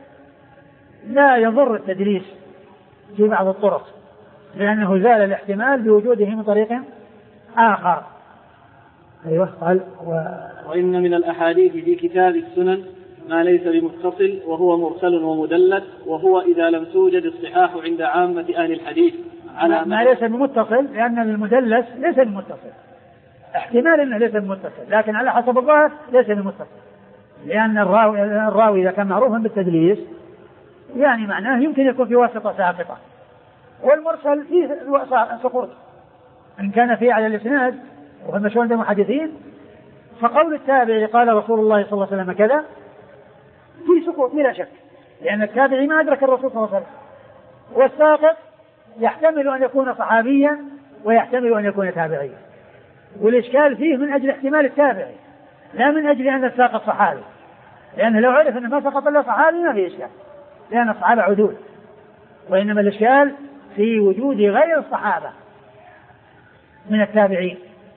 لا يضر التدليس في بعض الطرق لأنه زال الاحتمال بوجوده من طريق آخر. أيوة قال و... وإن من الأحاديث في كتاب السنن ما ليس بمتصل وهو مرسل ومدلس، وهو إذا لم توجد الصحاح عند عامة أهل الحديث على ما, ما ليس بمتصل، لأن المدلس ليس بمتصل، احتمال أنه ليس بمتصل لكن على حسب الظاهر ليس بمتصل، لأن الراوي, الراوي إذا كان معروفا بالتدليس يعني معناه يمكن يكون في واسطة ساقطة، والمرسل فيه سقوط إن كان فيه على الإسناد وهو المشهور عند المحدثين. فقول التابعي قال رسول الله صلى الله عليه وسلم كذا في سقوط بلا شك، لأن التابعي ما أدرك الرسول صلى الله عليه وسلم، والساقط يحتمل أن يكون صحابيا ويحتمل أن يكون تابعيا، والإشكال فيه من أجل احتمال التابعي لا من أجل أن الساقط صحابي، لأنه لو عرف أنه ما سقط إلا صحابي ما فيه إشكال لأن الصحابة عدول، وإنما الإشكال في وجود غير الصحابة من التابعين،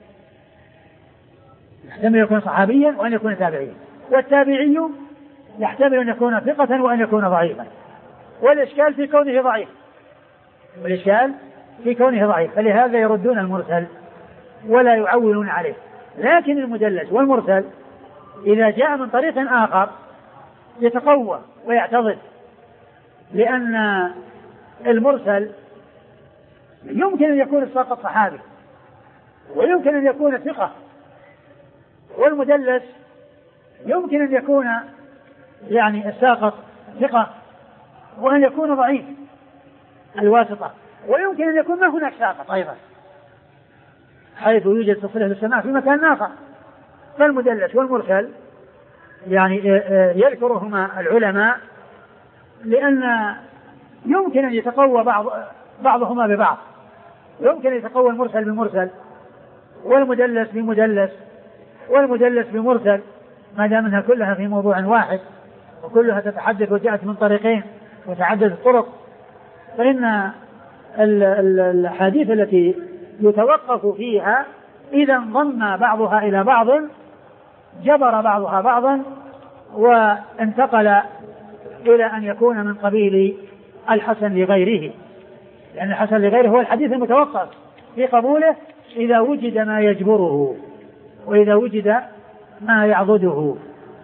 يحتمل يكون صحابيا وأن يكون تابعيا، والتابعي يحتمل أن يكون ثقة وأن يكون ضعيفا، والإشكال في كونه ضعيف والإشكال في كونه ضعيف فلهذا يردون المرسل ولا يعولون عليه. لكن المدلس والمرسل إذا جاء من طريق آخر يتقوى ويعتضد، لأن المرسل يمكن أن يكون الساقط صحابي ويمكن أن يكون ثقة، والمدلس يمكن أن يكون يعني الساقط ثقة، وأن يكون ضعيف الواسطة، ويمكن أن يكون ما هناك ساقط أيضا حيث يوجد تصريح للسماع في مكان آخر. فالمدلس والمرسل يعني يذكرهما العلماء لأن يمكن أن يتقوى بعض بعضهما ببعض، يمكن أن يتقوى المرسل بمرسل والمدلس بمدلس والمدلس بمرسل، ما دام انها كلها في موضوع واحد وكلها تتحدث وجاءت من طريقين وتعددت الطرق، فإن الحديث التي يتوقف فيها إذا انضم بعضها إلى بعض جبر بعضها بعضا وانتقل إلى أن يكون من قبيل الحسن لغيره، لأن الحسن لغيره هو الحديث المتوقف في قبوله إذا وجد ما يجبره وإذا وجد ما يعضده.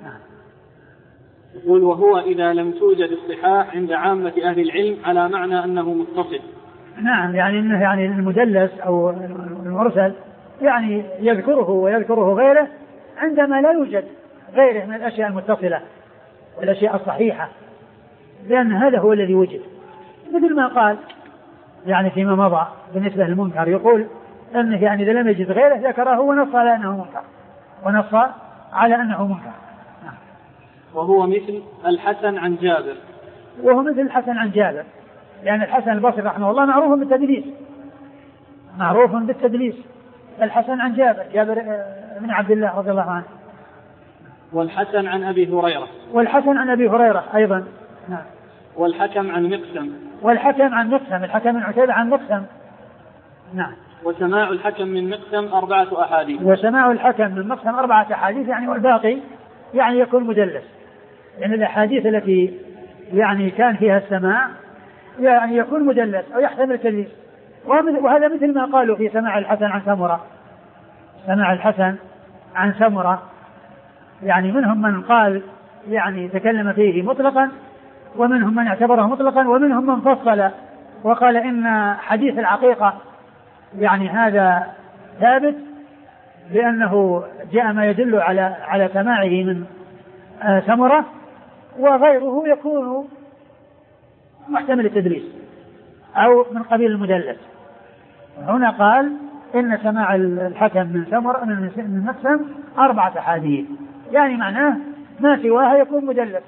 يقول وهو إذا لم توجد الصحاح عند عامة أهل العلم على معنى أنه متصل. نعم، يعني إنه يعني المدلس أو المرسل يعني يذكره ويذكره غيره عندما لا يوجد غيره من الأشياء المتصلة والأشياء الصحيحة، لأن هذا هو الذي وجد، مثل ما قال يعني فيما مضى بالنسبة للمنكر، يقول أنه يعني إذا لم يجد غيره ذكره ونص على أنه منكر ونص على أنه منكر. وهو مثل الحسن عن جابر، وهو مثل الحسن عن جابر، لأن الحسن البصري رحمه الله معروف بالتدليس، معروف بالتدليس. الحسن عن جابر، جابر بن عبد الله رضي الله عنه. والحسن عن أبي هريرة، والحسن عن أبي هريرة أيضا. نعم. والحكم عن مقسم، والحكم عن مقسم، الحكم من عتيبة عن مقسم. نعم. وسماع الحكم من مقسم أربعة أحاديث، وسماع الحكم من مقسم أربعة أحاديث يعني، والباقي يعني يكون مدلس، يعني الأحاديث التي يعني كان فيها السماع يعني يكون مدلس أو يحتمل التدليس. وهذا مثل ما قالوا في سماع الحسن عن سمرة، سماع الحسن عن سمرة يعني منهم من قال يعني تكلم فيه مطلقا، ومنهم من اعتبره مطلقا، ومنهم من فصل وقال إن حديث العقيقة يعني هذا ثابت لأنه جاء ما يدل على على سماعه من آه سمرة، وغيره يكون محتمل التدليس أو من قبيل المدلس. هنا قال إن سماع الحكم من سمرة من مقسم أربعة أحاديث، يعني معناه ما سواها يكون مدلس.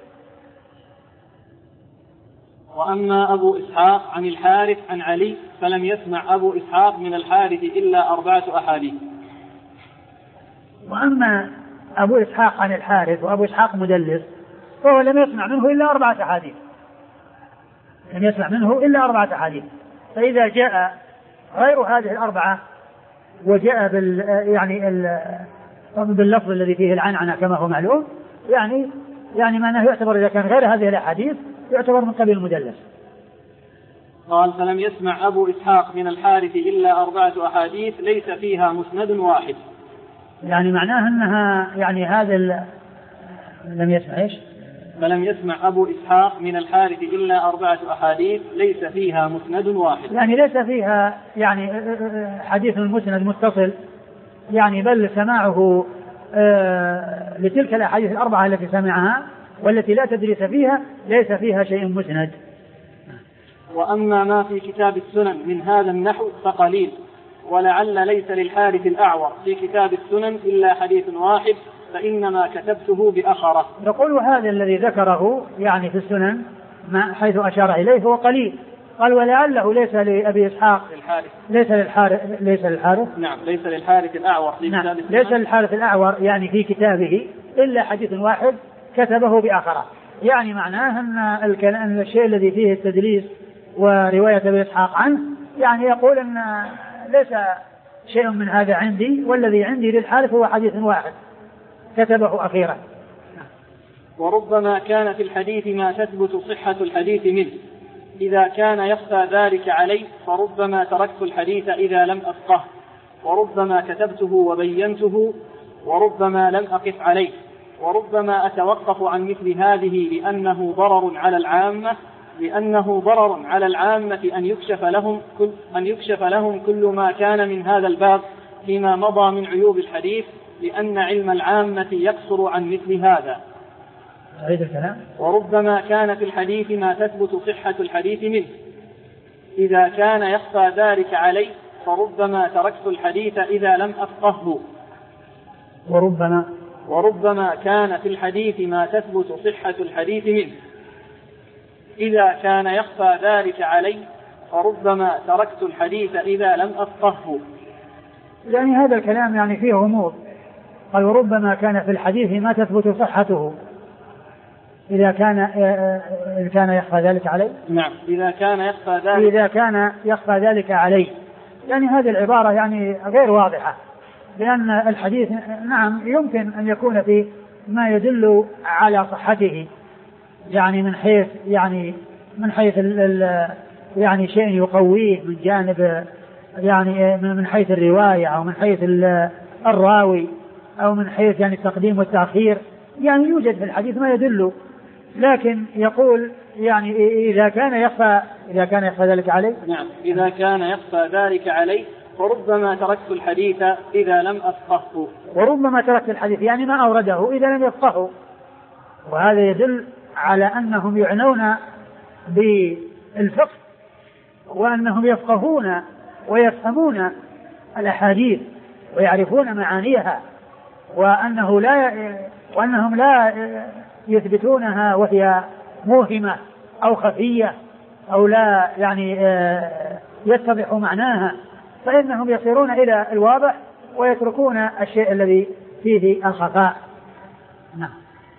وأما أبو إسحاق عن الحارث عن علي فلم يسمع أبو إسحاق من الحارث إلا أربعة أحاديث. وأما أبو إسحاق عن الحارث وأبو إسحاق مدلس فهو لم يسمع منه إلا أربعة أحاديث، لم يسمع منه إلا أربعة أحاديث. فإذا جاء غير هذه الأربعة وجاء بال يعني ال باللفظ الذي فيه العنعنة كما هو معلوم، يعني يعني معناه يعتبر إذا كان غير هذه الأحاديث يعتبر من قبيل المدلس. قال فلم يسمع أبو إسحاق من الحارث إلا أربعة أحاديث ليس فيها مسند واحد، يعني معناه أنها يعني هذا لم يسمع إيش؟ فلم يسمع أبو إسحاق من الحارث إلا أربعة أحاديث ليس فيها مسند واحد، يعني ليس فيها يعني حديث مسند متصل، يعني بل سماعه لتلك الأحاديث الأربعة التي سمعها والتي لا تدريس فيها ليس فيها شيء مسند. وأما ما في كتاب السنن من هذا النحو فقليل، ولعل ليس للحارث الأعور في كتاب السنن إلا حديث واحد فإنما كتبته بأخره. يقول هذا الذي ذكره يعني في السنن ما حيث أشار إليه هو قليل. قال ولعله ليس لأبي إسحاق الحارث. ليس للحارث ليس للحارث نعم ليس للحارث الأعور في نعم. كتاب السنن ليس للحارث الأعور يعني في كتابه إلا حديث واحد كتبه بآخره، يعني معناه أن الكلام الشيء الذي فيه التدليس ورواية أبي إسحاق عنه يعني يقول أن ليس شيء من هذا عندي، والذي عندي للحارث هو حديث واحد كتبه أخيرا. وربما كان في الحديث ما تثبت صحة الحديث منه، إذا كان يخفى ذلك علي فربما تركت الحديث إذا لم أفقه، وربما كتبته وبينته، وربما لم أقف عليه، وربما أتوقف عن مثل هذه لأنه ضرر على العامة لأنه ضرر على العامة أن يكشف لهم كل أن يكشف لهم كل ما كان من هذا الباب فيما مضى من عيوب الحديث، لأن علم العامة يقصر عن مثل هذا. أعيد الكلام. وربما كان في الحديث ما تثبت صحة الحديث منه، إذا كان يخفى ذلك علي فربما تركت الحديث إذا لم أفقهه. وربما وربما كان في الحديث ما تثبت صحة الحديث منه، إذا كان يخفى ذلك علي فربما تركت الحديث إذا لم أفقهه. يعني هذا الكلام يعني فيه غموض. قال وربما كان في الحديث ما تثبت صحته إذا كان إذا كان يخفى ذلك علي. نعم إذا كان يخفى ذلك إذا كان يخفى ذلك علي، يعني هذه العبارة يعني غير واضحة، لأن الحديث نعم يمكن أن يكون في ما يدل على صحته، يعني من حيث يعني من حيث ال ال يعني شيء يقويه من جانب يعني من حيث الرواية أو من حيث الراوي أو من حيث يعني التقديم والتأخير، يعني يوجد في الحديث ما يدل، لكن يقول يعني إذا كان يخفى إذا كان يخفى ذلك علي. نعم إذا كان يخفى ذلك علي فربما تركت الحديث إذا لم أفقهه. وربما تركت الحديث يعني ما أورده إذا لم يفقهه، وهذا يدل على أنهم يعنون بالفقه وأنهم يفقهون ويفهمون الأحاديث ويعرفون معانيها، وأنه لا وأنهم لا يثبتونها وهي موهمة أو خفية أو لا يعني يتضح معناها، فإنهم يصيرون إلى الواضح ويتركون الشيء الذي فيه الخفاء. نعم.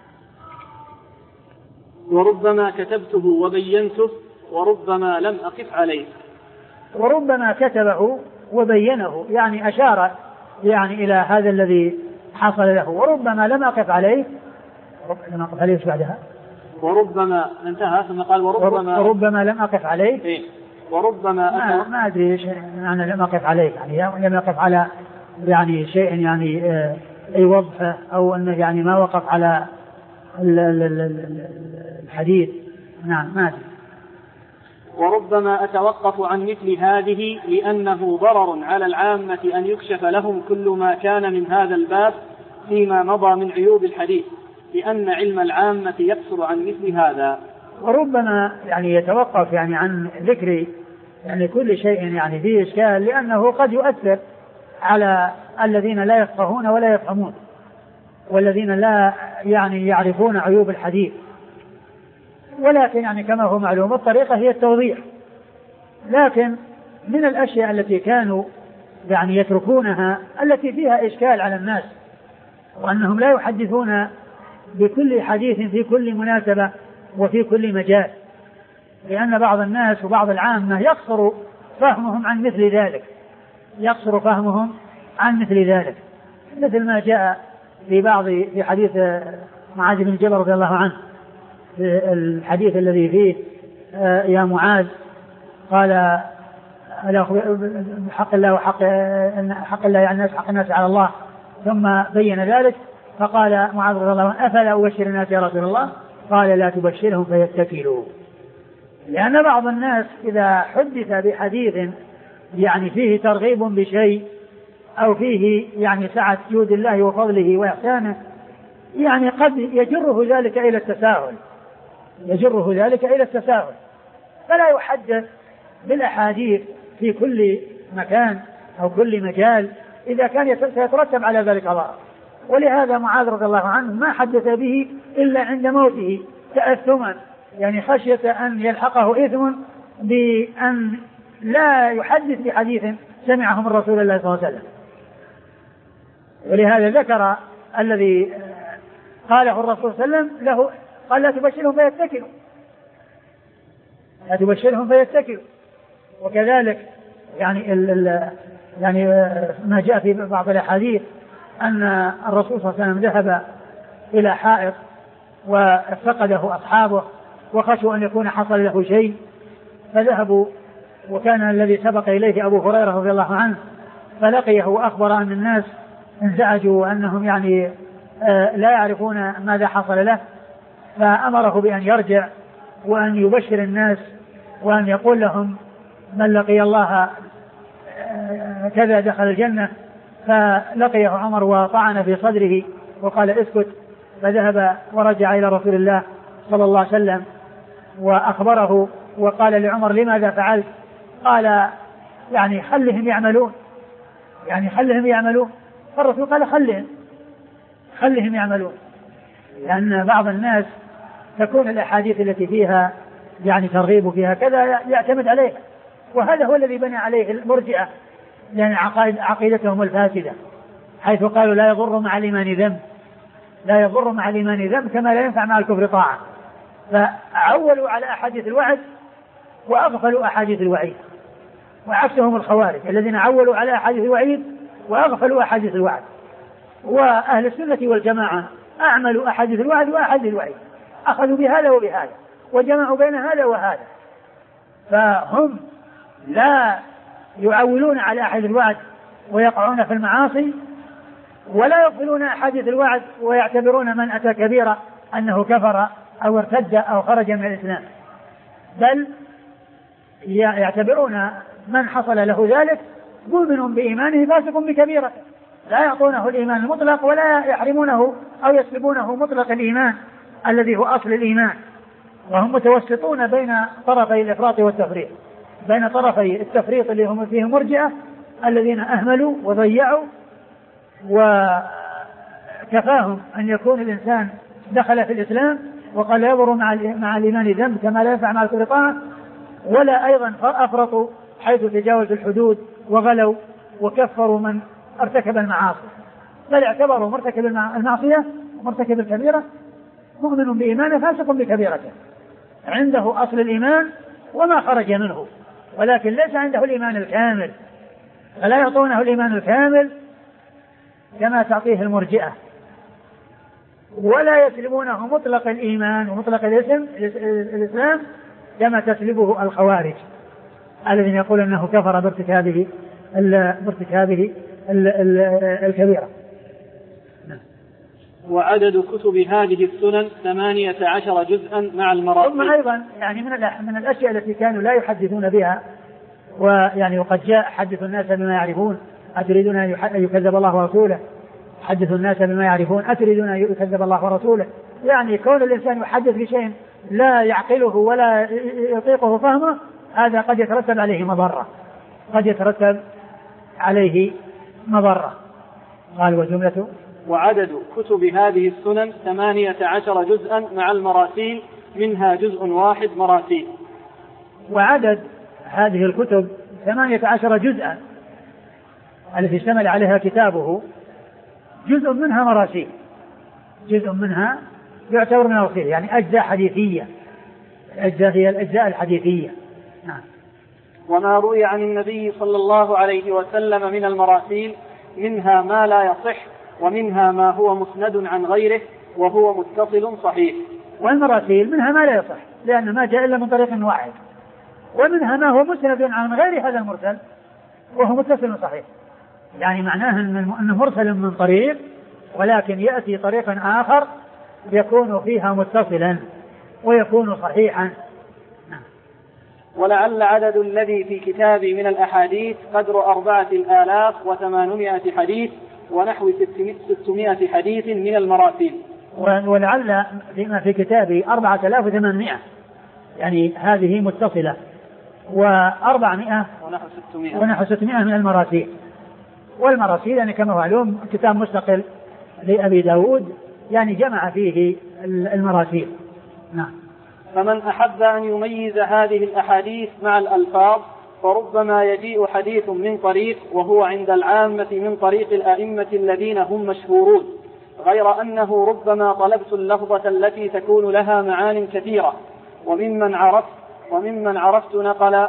وربما كتبته وبينته وربما لم أقف عليه. وربما كتبه وبينه يعني أشار يعني إلى هذا الذي حصل له، وربما لم أقف عليه. لم أقف عليه بعدها وربما انتهى ثم قال وربما وربما لم أقف عليه. إيه؟ وربما ما, ما أدري إيش يعني لم أقف عليه، يعني لم أقف على يعني شيء يعني آه أي وضحه أو أنه يعني ما وقف على الحديث. نعم ما أدري. وربما أتوقف عن مثل هذه لأنه ضرر على العامة أن يكشف لهم كل ما كان من هذا الباب فيما مضى من عيوب الحديث، لأن علم العامة يقصر عن مثل هذا. وربما يعني يتوقف يعني عن ذكر يعني كل شيء يعني فيه إشكال، لأنه قد يؤثر على الذين لا يفقهون ولا يفهمون والذين لا يعني يعرفون عيوب الحديث. ولكن يعني كما هو معلوم الطريقة هي التوضيح، لكن من الأشياء التي كانوا يعني يتركونها التي فيها إشكال على الناس، وأنهم لا يحدثون بكل حديث في كل مناسبة وفي كل مجال، لأن بعض الناس وبعض العامة يقصر فهمهم عن مثل ذلك يقصر فهمهم عن مثل ذلك مثل ما جاء في بعض في حديث معاذ بن جبل رضي الله عنه، في الحديث الذي فيه آه يا معاذ قال حق الله وحق حق الله على الناس حق الناس على الله، ثم بين ذلك فقال معاذ رضي الله عنه أفلا أبشر الناس يا رسول الله؟ قال لا تبشرهم فيتكلوا. لأن بعض الناس إذا حدث بحديث يعني فيه ترغيب بشيء أو فيه يعني سعة جود الله وفضله وإحسانه، يعني قد يجره ذلك إلى التساهل يجره ذلك إلى التساهل فلا يحدث بالأحاديث في كل مكان أو كل مجال إذا كان سيترتب على ذلك ضرر. ولهذا معاذ رضي الله عنه ما حدث به إلا عند موته تأثما، يعني خشية أن يلحقه إثم بأن لا يحدث بحديث سمعه من رسول الله صلى الله عليه وسلم. ولهذا ذكر الذي قاله الرسول صلى الله عليه وسلم له، قال لا تبشرهم فيتكلوا لا تبشرهم فيتكلوا. وكذلك يعني ال ال يعني ما جاء في بعض الأحاديث أن الرسول صلى الله عليه وسلم ذهب إلى حائط وافتقده أصحابه وخشوا أن يكون حصل له شيء، فذهبوا وكان الذي سبق إليه أبو هريرة رضي الله عنه، فلقيه وأخبر أن الناس انزعجوا وأنهم يعني لا يعرفون ماذا حصل له، فأمره بأن يرجع وأن يبشر الناس وأن يقول لهم من لقي الله كذا دخل الجنة. فلقيه عمر وطعن في صدره وقال اسكت فذهب ورجع إلى رسول الله صلى الله عليه وسلم وأخبره وقال لعمر لماذا فعلت؟ قال يعني خلهم يعملون يعني خلهم يعملون فالرسول قال خلهم خلهم يعملون لأن بعض الناس تكون الأحاديث التي فيها يعني ترغيب فيها كذا يعتمد عليها، وهذا هو الذي بنى عليه المرجئة يعني عقائد عقيدتهم الفاسدة، حيث قالوا لا يضر مع الإيمان ذنب لا يضر مع الإيمان ذنب كما لا ينفع مع الكفر طاعة، فعولوا على أحاديث الوعد وأغفلوا أحاديث الوعيد، وعكسهم الخوارج الذين عولوا على أحاديث الوعيد وأغفلوا أحاديث الوعد. وأهل السنة والجماعة أعملوا أحاديث الوعد وأحاديث الوعيد، أخذوا بهذا وبهذا وجمعوا بين هذا وهذا، فهم لا يعولون على أحاديث الوعد ويقعون في المعاصي، ولا يغفلون أحاديث الوعد ويعتبرون من أتى كبيرة أنه كفر أو ارتد أو خرج من الإسلام، بل يعتبرون من حصل له ذلك مؤمن بإيمانه فاسق بكبيرة، لا يعطونه الإيمان المطلق ولا يحرمونه أو يسلبونه مطلق الإيمان الذي هو أصل الإيمان، وهم متوسطون بين طرفي الإفراط والتفريط، بين طرفي التفريط اللي هم فيه مرجئة الذين أهملوا وضيعوا وكفاهم أن يكون الإنسان دخل في الإسلام وقال لا يضر مع مع الإيمان ذنب كما لا ينفع مع الكفر طاعة، ولا أيضا أفرطوا حيث تجاوزوا الحدود وغلوا وكفروا من ارتكب المعاصي، بل اعتبروا مرتكب المعصية مرتكب الكبيرة مؤمن بإيمانه فاسق بكبيرته، عنده أصل الإيمان وما خرج منه، ولكن ليس عنده الإيمان الكامل، فلا يعطونه الإيمان الكامل كما تعطيه المرجئة، ولا يسلمونه مطلق الإيمان ومطلق الاسم الإسلام كما تسلبه الخوارج الذين يقول أنه كفر بارتكابه بارتكابه الكبيرة. وعدد كتب هذه السنن ثمانية عشر جزءا مع المراتب. ثم أيضا يعني من من الأشياء التي كانوا لا يحدثون بها، ويعني وقد جاء حدث الناس بما يعرفون أتريدون أن يكذب الله ورسوله، حدث الناس بما يعرفون أتريدون أن يكذب الله ورسوله، يعني كون الإنسان يحدث بشيء لا يعقله ولا يطيقه فهمه هذا قد يترتب عليه مضرة قد يترتب عليه مضرة. قال وجملة وعدد كتب هذه السنن ثمانية عشر جزءا مع المراسيل منها جزء واحد مراسيل. وعدد هذه الكتب ثمانية عشر جزءا التي اشتمل عليها كتابه جزء منها مراسيل، جزء منها يعتبر من الرسيل يعني أجزاء حديثية، الأجزاء هي الأجزاء الحديثية. نعم. وما روي عن النبي صلى الله عليه وسلم من المراسيل منها ما لا يصح ومنها ما هو مسند عن غيره وهو متصل صحيح. والمراسيل منها ما لا يصح لأن ما جاء إلا من طريق واحد، ومنها ما هو مسند عن غير هذا المرسل وهو متصل صحيح، يعني معناه أنه مرسل من طريق ولكن يأتي طريقا آخر يكون فيها متصلا ويكون صحيحا. ولعل عدد الذي في كتابي من الأحاديث قدر أربعة الآلاف وثمانمائة حديث ونحو ستمائة حديث من المراسيل. ولعل فيما في كتابي أربعة آلاف وثمانمائة يعني هذه متصلة، وأربعمائة ونحو ستمائة ونحو ستمائة من المراسيل. والمراسيل يعني كما هو معلوم كتاب مستقل لأبي داود يعني جمع فيه المراسيل. نعم. فمن أحب أن يميز هذه الأحاديث مع الألفاظ فربما يجيء حديث من طريق وهو عند العامة من طريق الأئمة الذين هم مشهورون، غير أنه ربما طلبت اللفظة التي تكون لها معان كثيرة وممن عرفت وممن عرفت نقل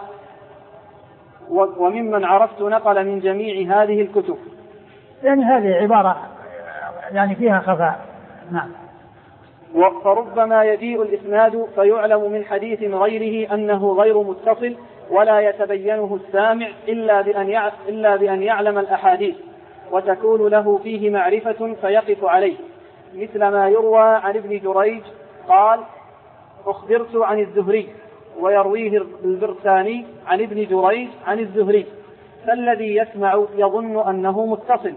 وممن عرفت نقل من جميع هذه الكتب. يعني هذه عبارة يعني فيها خفاء. نعم. فربما يجيء الإسناد فيعلم من حديث غيره أنه غير متصل ولا يتبينه السامع إلا بأن إلا بأن يعلم الأحاديث وتكون له فيه معرفة فيقف عليه، مثل ما يروى عن ابن جريج قال أخبرت عن الزهري ويرويه البرساني عن ابن جريج عن الزهري، فالذي يسمع يظن أنه متصل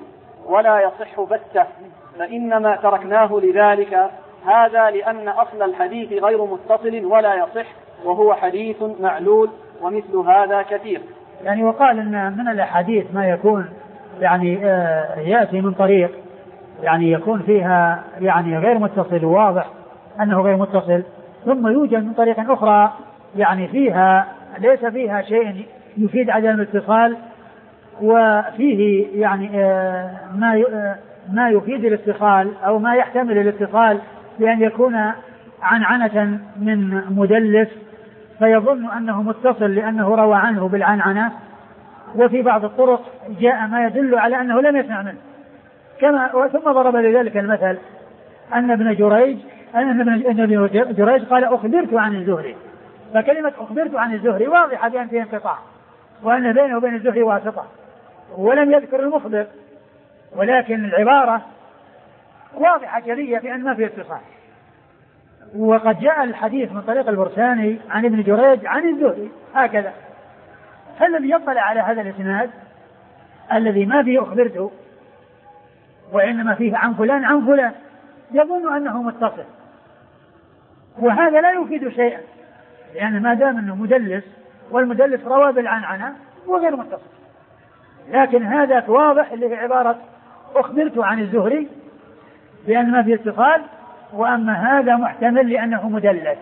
ولا يصح بتة، فإنما تركناه لذلك. هذا لأن أصل الحديث غير متصل ولا يصح، وهو حديث معلول، ومثل هذا كثير. يعني وقال إن من الأحاديث ما يكون يعني يأتي من طريق يعني يكون فيها يعني غير متصل وواضح أنه غير متصل، ثم يوجد من طريق أخرى يعني فيها ليس فيها شيء يفيد عدم الاتصال، وفيه يعني ما ما يفيد الاتصال أو ما يحتمل الاتصال، بأن يكون عنعنة من مدلس فيظن أنه متصل لأنه روى عنه بالعنعنة، وفي بعض الطرق جاء ما يدل على أنه لم يسمع منه، كما ثم ضرب لذلك المثل أن ابن جريج أن ابن جريج قال أخبرت عن الزهري، فكلمة أخبرت عن الزهري واضحة بأن فيه انقطاع وأن بينه وبين الزهري واسطة، ولم يذكر المخبر، ولكن العبارة واضحة جلية بأن ما فيه اتصال. وقد جاء الحديث من طريق البرساني عن ابن جريج عن الزهري هكذا، فالذي يطلع على هذا الاسناد الذي ما فيه أخبرته وإنما فيه عن فلان عن فلان يظن أنه متصل، وهذا لا يفيد شيئا، لأن ما دام أنه مدلس والمدلس روى بالعنعنة وغير متصل. لكن هذا واضح اللي في عبارة أخبرت عن الزهري بأن ما فيه اتصال، وأما هذا محتمل لأنه مدلس.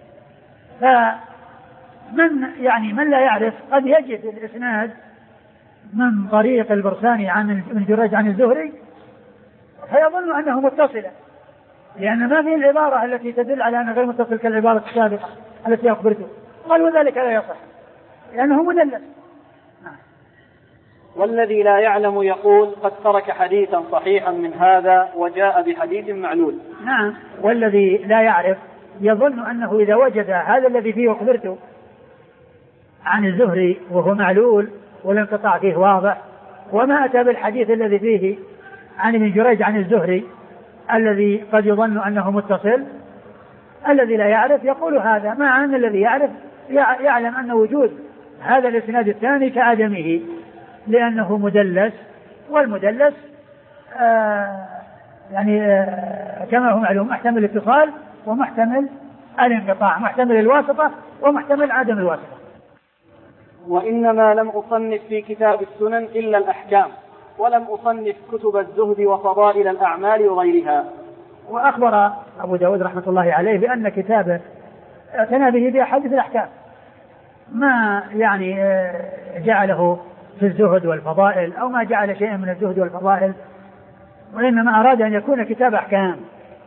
فمن يعني من لا يعرف قد يجد الإسناد من طريق البرساني عن ابن جريج عن الزهري فيظن أنه متصلا، لأن ما فيه العبارة التي تدل على أنه غير متصل كالعبارة السابقة التي أخبرته، قال وذلك لا يصح لأنه مدلس. والذي لا يعلم يقول قد ترك حديثا صحيحا من هذا وجاء بحديث معلول. نعم، والذي لا يعرف يظن أنه إذا وجد هذا الذي فيه أخبرته عن الزهري وهو معلول والانقطاع فيه واضح، وما أتى بالحديث الذي فيه عن ابن جريج عن الزهري الذي قد يظن أنه متصل، الذي لا يعرف يقول هذا، مع أن الذي يعرف يعلم أن وجود هذا الإسناد الثاني كعدمه لأنه مدلس، والمدلس آه يعني آه كما هو معلوم محتمل الاتصال ومحتمل الانقطاع، محتمل الواسطة ومحتمل عدم الواسطة. وإنما لم أصنف في كتاب السنن إلا الأحكام، ولم أصنف كتب الزهد وفضائل الأعمال وغيرها. وأخبر أبو داود رحمة الله عليه بأن كتابه اعتنى به بأحاديث الأحكام، ما يعني جعله في الزهد والفضائل أو ما جعل شيئا من الزهد والفضائل، وإنما أراد أن يكون كتاب أحكام.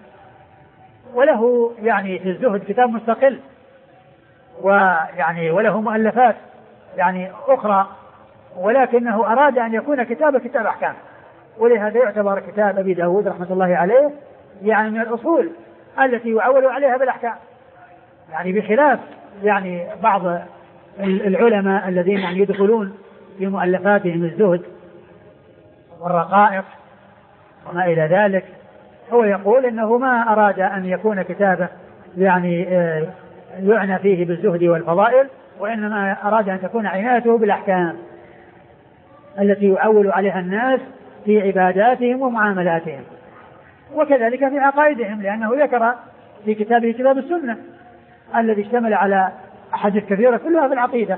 وله يعني في الزهد كتاب مستقل، ويعني وله مؤلفات يعني أخرى، ولكنه أراد أن يكون كتاب كتاب أحكام، ولهذا يعتبر كتاب أبي داود رحمة الله عليه يعني من الأصول التي يعول عليها بالأحكام، يعني بخلاف يعني بعض العلماء الذين يعني يدخلون في مؤلفاتهم الزهد والرقائق وما إلى ذلك. هو يقول إنه ما أراد أن يكون كتابه يعني يعنى فيه بالزهد والفضائل، وإنما أراد أن تكون عنايته بالأحكام التي يعول عليها الناس في عباداتهم ومعاملاتهم، وكذلك في عقائدهم، لأنه ذكر في كتابه كتاب السنة الذي اشتمل على أحاديث كثيرة كلها في العقيدة.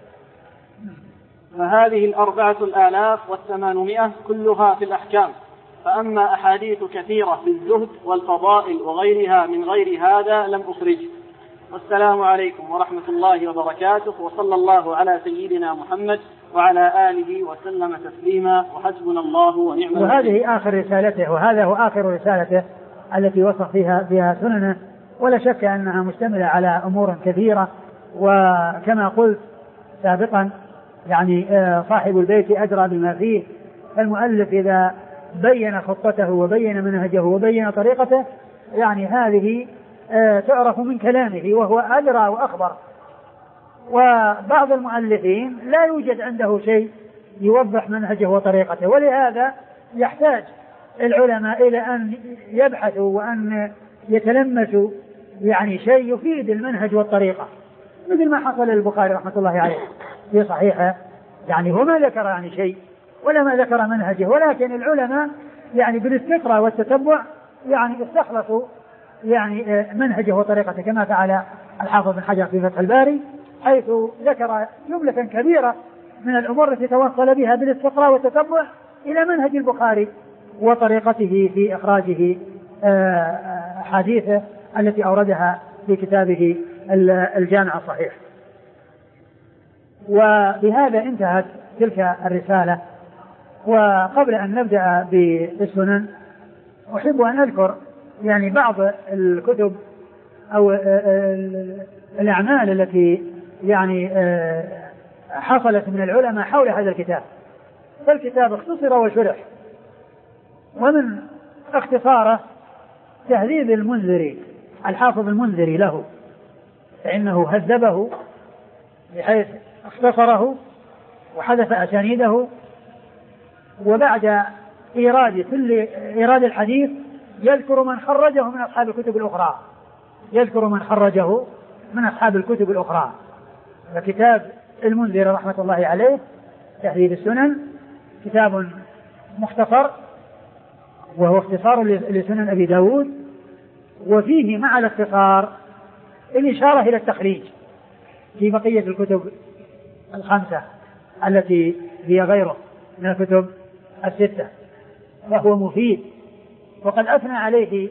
فهذه الأربعة الآلاف والثمانمائة كلها في الأحكام، فأما أحاديث كثيرة في الزهد والفضائل وغيرها من غير هذا لم أخرج. والسلام عليكم ورحمة الله وبركاته، وصلى الله على سيدنا محمد وعلى آله وسلم تسليما، وحسبنا الله ونعم الوكيل. وهذه آخر رسالته، وهذا هو آخر رسالته التي وصف فيها فيها سننه، ولا شك أنها مشتملة على أمور كثيرة. وكما قلت سابقا يعني صاحب البيت أدرى بما فيه، المؤلف إذا بين خطته وبين منهجه وبين طريقته يعني هذه تعرف من كلامه وهو أدرى وأخبر. وبعض المؤلفين لا يوجد عنده شيء يوضح منهجه وطريقته، ولهذا يحتاج العلماء إلى أن يبحثوا وأن يتلمسوا يعني شيء يفيد المنهج والطريقة، مثل ما حصل للبخاري رحمة الله عليه في صحيحه، يعني هو ما ذكر يعني شيء ولا ما ذكر منهجه، ولكن العلماء يعني بالاستقراء والتتبع يعني استخلصوا يعني منهجه وطريقته، كما فعل الحافظ بن حجر في فتح الباري، حيث ذكر جملة كبيرة من الأمور التي توصل بها بالاستقراء والتتبع إلى منهج البخاري وطريقته في إخراجه حديثه التي أوردها في كتابه الجامع الصحيح. وبهذا انتهت تلك الرسالة. وقبل أن نبدأ بالسنن أحب أن أذكر يعني بعض الكتب أو الأعمال التي يعني حصلت من العلماء حول هذا الكتاب. فالكتاب اختصر وشرح، ومن اختصاره تهذيب المنذري الحافظ المنذري له، فإنه هذبه بحيث اختصره وحذف أسانيده، وبعد إيراد كل إيراد الحديث يذكر من خرجه من أصحاب الكتب الأخرى يذكر من خرجه من أصحاب الكتب الأخرى. فكتاب المنذري رحمة الله عليه تهذيب السنن كتاب مختصر، وهو اختصار لسنن أبي داود، وفيه مع الاختصار الإشارة إلى التخريج في بقية الكتب الخمسة التي هي غيره من الكتب الستة، وهو مفيد. وقد أثنى عليه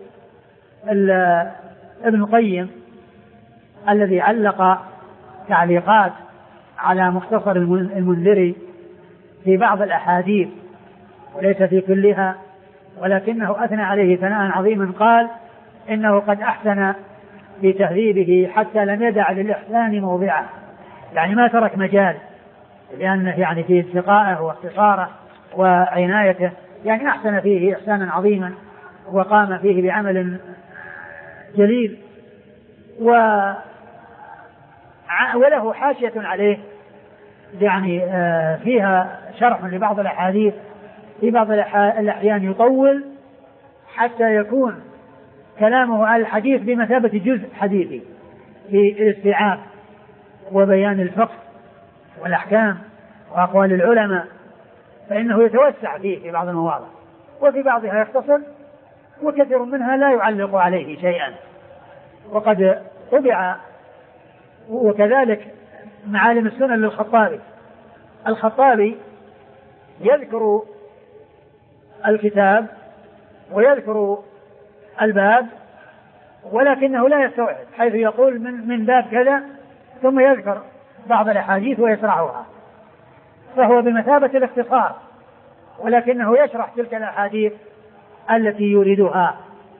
ابن القيم الذي علق تعليقات على مختصر المنذري في بعض الأحاديث وليس في كلها، ولكنه أثنى عليه ثناء عظيما، قال إنه قد أحسن في تهذيبه حتى لم يدع للإحسان موضعه، يعني ما ترك مجال، لأنه يعني في اتقائه واختصاره وعنايته يعني أحسن فيه إحسانا عظيما، وقام فيه بعمل جليل. و وله حاشية عليه يعني فيها شرح لبعض الأحاديث، في بعض الأحيان يطول حتى يكون كلامه على الحديث بمثابة جزء حديثي في الاستيعاب وبيان الفقه والأحكام وأقوال العلماء، فإنه يتوسع فيه في بعض المواضع، وفي بعضها يختصر، وكثير منها لا يعلق عليه شيئا. وقد طبع وكذلك معالم السنن للخطابي. الخطابي يذكر الكتاب ويذكر الباب، ولكنه لا يستوعب، حيث يقول من, من باب كذا ثم يذكر بعض الأحاديث ويشرحها، فهو بمثابة الاختصار، ولكنه يشرح تلك الأحاديث التي يريدها.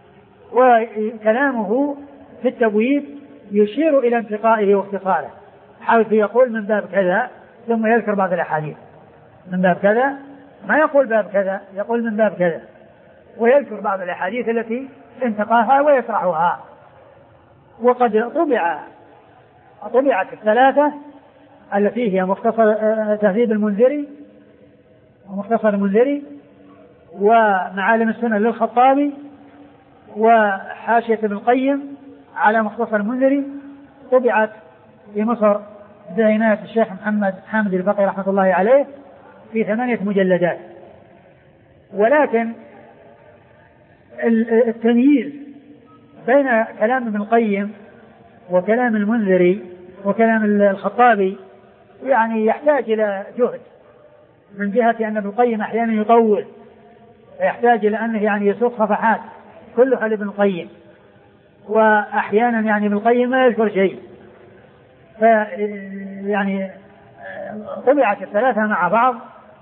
وكلامه في التبويب يشير إلى انتقائه واختصاره، حيث يقول من باب كذا ثم يذكر بعض الأحاديث، من باب كذا، ما يقول باب كذا، يقول من باب كذا، ويذكر بعض الأحاديث التي انتقاها ويشرحها. وقد طبع طبعت الثلاثة التي هي مختصر تهذيب المنذري ومختصر المنذري ومعالم السنن للخطابي وحاشية ابن القيم على مختصر المنذري، طبعت في مصر بعناية الشيخ محمد حامد البقي رحمة الله عليه في ثمانية مجلدات. ولكن التمييز بين كلام ابن القيم وكلام المنذري وكلام الخطابي يعني يحتاج إلى جهد، من جهة أن ابن القيم أحيانا يطول، ويحتاج إلى أنه يعني يسوق صفحات كلها لابن القيم، وأحيانا يعني ابن القيم ما يذكر شيء. فيعني طبعت الثلاثة مع بعض،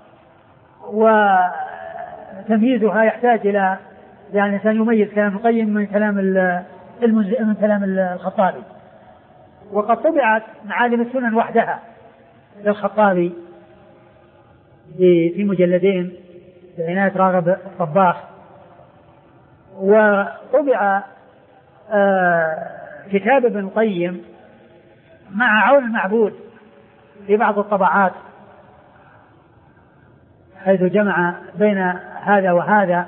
وتمييزها يحتاج إلى يعني الإنسان يميز كلام القيم من كلام من كلام الخطابي. وقد طبعت معالم السنن وحدها للخطابي في مجلدين بعناية راغب الطباخ. وطبع كتاب ابن القيم مع عون المعبود في بعض الطبعات، حيث جمع بين هذا وهذا.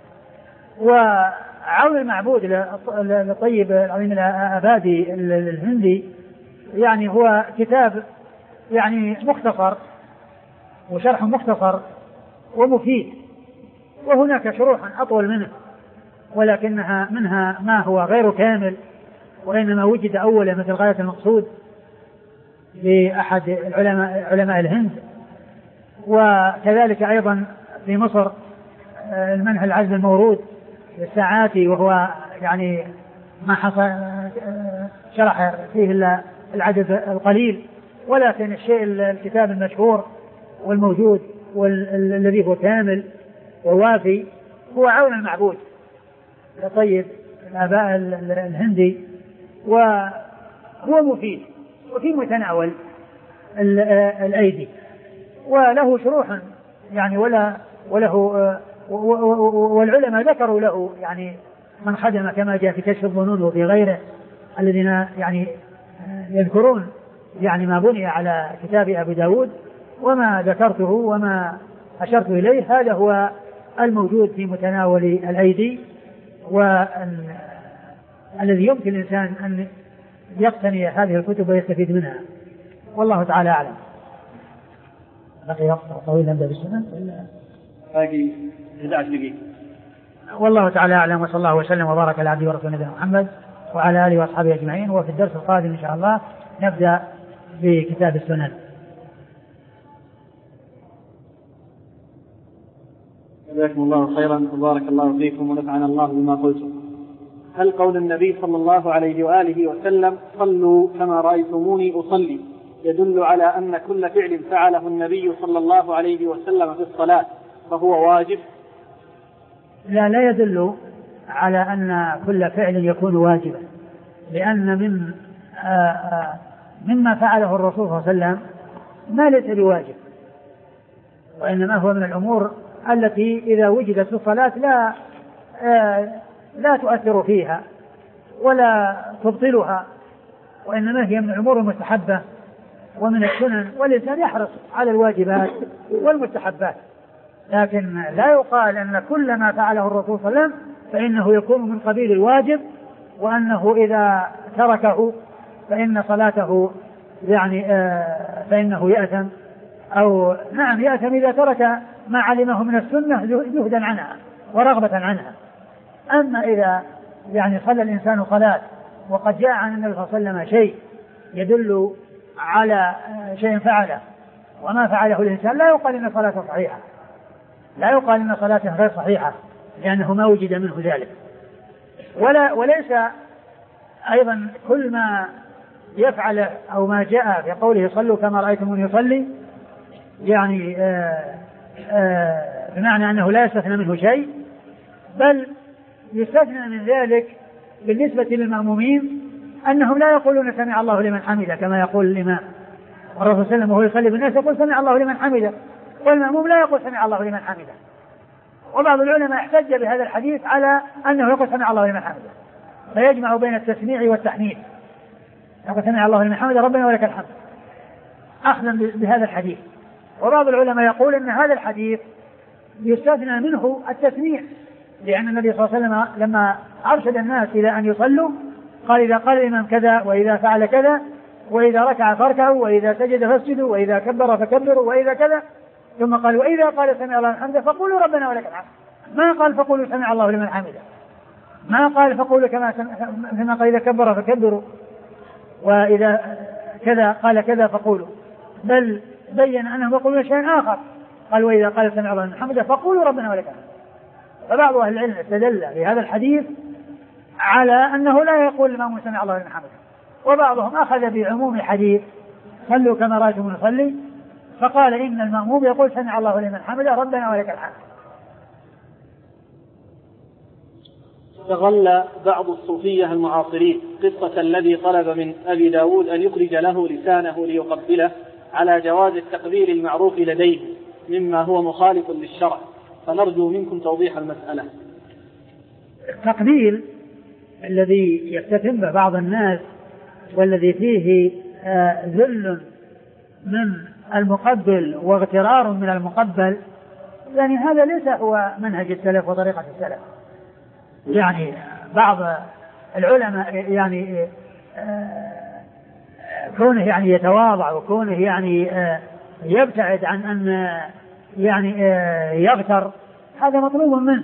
وعون المعبود للطيب العظيم الآبادي الهندي يعني هو كتاب يعني مختصر وشرح مختصر ومفيد، وهناك شروح أطول منه ولكنها منها ما هو غير كامل وإنما وجد أولا مثل غاية المقصود لأحد العلماء علماء الهند، وكذلك أيضا في مصر المنهج العزل المورود للساعاتي، وهو يعني ما حصل شرح فيه العدد القليل، ولكن الشيء الكتاب المشهور والموجود والذي هو كامل ووافي هو عون المعبود لطيب الآباء الهندي، وهو مفيد وفي متناول الأيدي، وله شروح يعني ولا وله والعلماء ذكروا له يعني من خدم كما جاء في كشف الظنون وفي غيره الذين يعني يذكرون يعني ما بني على كتاب أبي داود، وما ذكرته وما أشرت إليه هذا هو الموجود في متناول الأيدي والذي يمكن الإنسان أن يقتني هذه الكتب ويستفيد منها، والله تعالى أعلم. بقي وقت طويل نبدأ بالسنة باقي أحد عشر دقيقة. والله تعالى أعلم، وصلى الله وسلم وبارك على عبده ورسوله نبينا محمد وعلى آله وأصحابه أجمعين. وفي الدرس القادم إن شاء الله نبدأ بكتاب السنن. جزاكم الله خيرا وبارك الله فيكم ونفعنا الله بما قلتم. هل قول النبي صلى الله عليه وآله وسلم صلوا كما رأيتموني أصلي يدل على أن كل فعل فعله النبي صلى الله عليه وسلم في الصلاة فهو واجب؟ لا لا يدل على أن كل فعل يكون واجبا، لأن من آآ آآ مما فعله الرسول صلى الله عليه وسلم ما ليس بواجب، وإنما هو من الأمور التي إذا وجدت في الصلاة لا لا تؤثر فيها ولا تبطلها، وإنما هي من الأمور المستحبة ومن السنن، والإنسان يحرص على الواجبات والمستحبات، لكن لا يقال أن كل ما فعله الرسول صلى الله عليه وسلم فإنه يكون من قبيل الواجب، وأنه إذا تركه فإن صلاته يعني آه فإنه يأثم، أو نعم يأثم إذا ترك ما علمه من السنة جهدا عنها ورغبة عنها. أما إذا يعني صلى الإنسان صلاة وقد جاء عن النبي صلى الله عليه وسلم شيء يدل على شيء فعله وما فعله الإنسان لا يقال إن صلاته صحيحة، لا يقال إن صلاته غير صحيحة لأنه ما وجد منه ذلك. ولا وليس أيضا كل ما يفعل أو ما جاء في قوله صلوا كما رأيتموني يصلي يعني آآ آآ بمعنى أنه لا يستثنى منه شيء، بل يستثنى من ذلك بالنسبة للمأمومين أنهم لا يقولون سمع الله لمن حمده كما يقول الإمام، والرسول صلى الله عليه وسلم وهو يصلي بالناس يقول سمع الله لمن حمده، والمأموم لا يقول سمع الله لمن حمده. وبعض العلماء احتج بهذا الحديث على أنه يقول سمع الله لمن حمده، فيجمع بين التسميع والتحميد، يقول سمع الله لمن حمده ربنا ولك الحمد أخذا بهذا الحديث. وبعض العلماء يقول أن هذا الحديث يستثنى منه التسميع، لأن النبي صلى الله عليه وسلم لما أرشد الناس إلى أن يصلوا قال إذا قال الإمام كذا وإذا فعل كذا وإذا ركع فاركعوا وإذا سجد فاسجدوا وإذا كبر فكبروا وإذا كذا، ثم قال وإذا قال سمع الله لمن حمده فقولوا ربنا ولك الحمد، ما قال فقولوا سمع الله لمن حمده، ما قال فقولوا كما كما قال إذا كبر فكبروا وإذا كذا قال كذا فقولوا، بل بين أنهم يقولون شيئا آخر، قال وإذا قال سمع الله لمن حمده فقولوا ربنا ولك الحمد. فبعض أهل العلم استدل بهذا الحديث على أنه لا يقول الإمام سمع الله لمن حمده، وبعضهم أخذ بعموم الحديث صلوا كما رأيتم نصلي فقال إن المأموم يقول سمع الله لمن حمده ربنا ولك الحمد. استغل بعض الصوفية المعاصرين قصة الذي طلب من أبي داود أن يخرج له لسانه ليقبله على جواز التقبيل المعروف لديه مما هو مخالف للشرع، فنرجو منكم توضيح المسألة. التقبيل الذي يفتتن به بعض الناس والذي فيه ذل من المقبل واغترار من المقبل، يعني هذا ليس هو منهج السلف وطريقة السلف. يعني بعض العلماء يعني كونه يعني يتواضع وكونه يعني يبتعد عن أن يعني يغتر هذا مطلوب منه.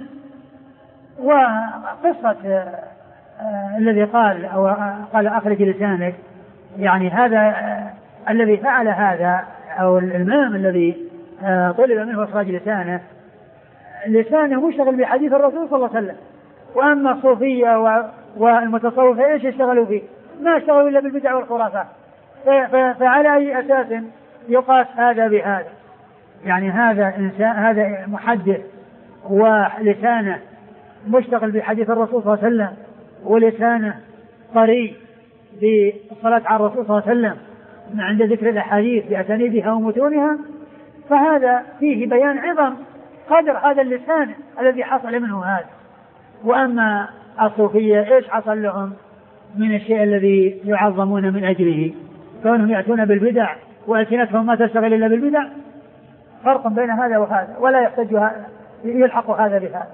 وقصة الذي قال أو قال أخرج لسانك، يعني هذا الذي فعل هذا أو الإمام الذي طلب منه إخراج لسانه، لسانه مشتغل بحديث الرسول صلى الله عليه وسلم. وأما الصوفية والمتصوفة إيش يشتغلوا فيه؟ ما اشتغلوا إلا بالبدع والخرافات. فعلى أي أساس يقاس هذا بهذا؟ يعني هذا إنسان، هذا محدث ولسانه مشتغل بحديث الرسول صلى الله عليه وسلم، ولسانه طري بالصلاة على الرسول صلى الله عليه وسلم عند ذكر الأحاديث بأسانيدها ومتونها، فهذا فيه بيان عظم قدر هذا اللسان الذي حصل منه هذا. وأما الصوفية إيش حصل لهم من الشيء الذي يعظمون من أجله؟ كونهم يأتون بالبدع وألسنتهم ما تشتغل إلا بالبدع. فرق بين هذا وهذا، ولا يحتاج يلحق هذا بهذا.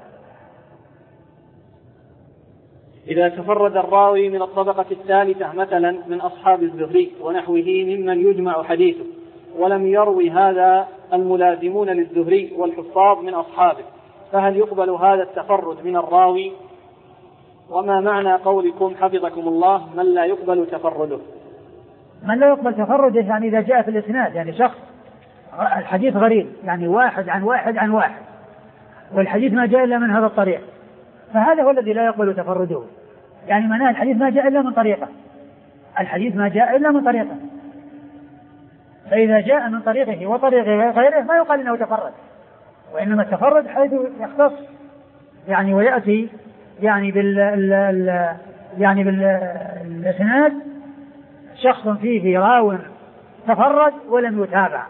إذا تفرد الراوي من الطبقة الثالثة مثلا من أصحاب الزهري ونحوه ممن يجمع حديثه، ولم يروي هذا الملازمون للزهري والحفاظ من أصحابه، فهل يقبل هذا التفرد من الراوي؟ وما معنى قولكم حفظكم الله من لا يقبل تفرده؟ من لا يقبل تفرده يعني إذا جاء في الإسناد يعني شخص الحديث غريب، يعني واحد عن واحد عن واحد، والحديث ما جاء إلا من هذا الطريق، فهذا هو الذي لا يقبل تفرده. يعني معناه الحديث ما جاء إلا من طريقه، الحديث ما جاء إلا من طريقه. فإذا جاء من طريقه وطريق غيره ما يقال إنه تفرد، وإنما التفرد حيث يختص يعني ويأتي يعني بال ال يعني بالإسناد شخص فيه راو تفرد ولم يتابع،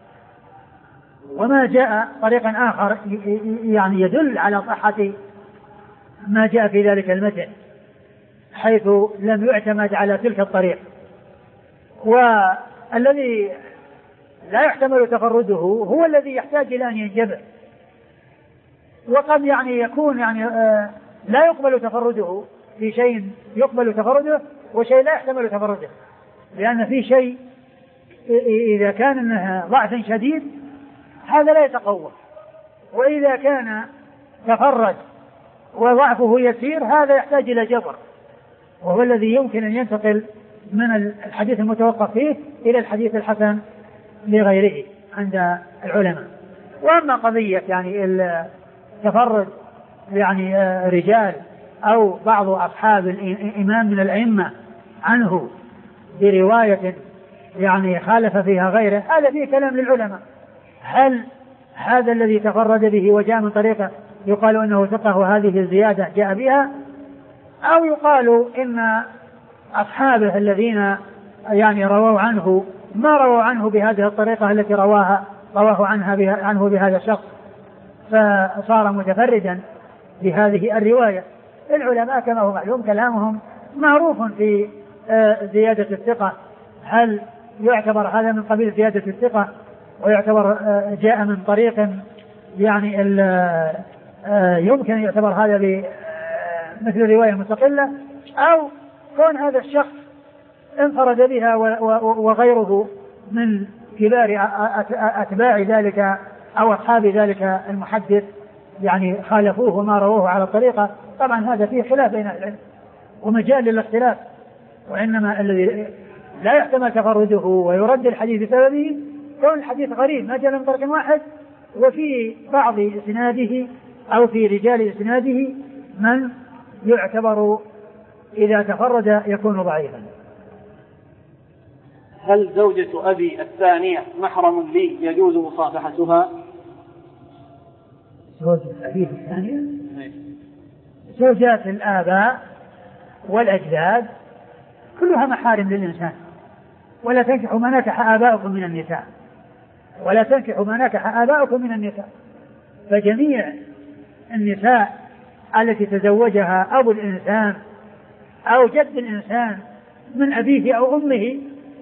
وما جاء طريق آخر يعني يدل على صحة ما جاء في ذلك المتن حيث لم يعتمد على تلك الطريق. والذي لا يحتمل تفرده هو الذي يحتاج إلى أن ينجبر. وقد يعني يكون يعني آه لا يقبل تفرده في شيء يقبل تفرده وشيء لا يحتمل تفرده، لأن في شيء إذا كان انه ضعف شديد هذا لا يتقوى، وإذا كان تفرد وضعفه يسير هذا يحتاج إلى جبر، وهو الذي يمكن أن ينتقل من الحديث المتوقف فيه إلى الحديث الحسن لغيره عند العلماء. وأما قضية يعني التفرد يعني رجال أو بعض أصحاب الإمام من الأئمة عنه برواية يعني خالف فيها غيره، هذا فيه كلام للعلماء. هل هذا الذي تفرد به وجاء من طريقه يقال أنه ثقة وهذه الزيادة جاء بها، أو يقال إن أصحابه الذين يعني رووا عنه ما رووا عنه بهذه الطريقة التي رواها رواه عنها بها عنه بهذا الشخص فصار متفردا بهذه الرواية. العلماء كما هو معلوم كلامهم معروف في زيادة الثقة، هل يعتبر هذا من قبيل زيادة الثقة ويعتبر جاء من طريق يعني يمكن أن يعتبر هذا مثل رواية مستقلة، أو كون هذا الشخص انفرد بها وغيره من كبار أتباع ذلك أو أصحاب ذلك المحدث يعني خالفوه وما رووه على الطريقة. طبعا هذا فيه خلاف بين العلم ومجال للاختلاف، وإنما الذي لا يحتمل تفرده ويرد الحديث بسببه كون الحديث غريب ما جاء من طريق واحد، وفي بعض إسناده أو في رجال إسناده من يعتبر إذا تفرد يكون ضعيفا. هل زوجة أبي الثانية محرم لي يجوز مصافحتها؟ زوجة أبي الثانية زوجات الآباء والأجداد كلها محارم للإنسان، ولا تنكحوا ما نكح آباؤكم من النساء ولا تنكحوا ما نكح آباؤكم من النساء. فجميع النساء التي تزوجها أبو الإنسان أو جد الإنسان من أبيه أو أمه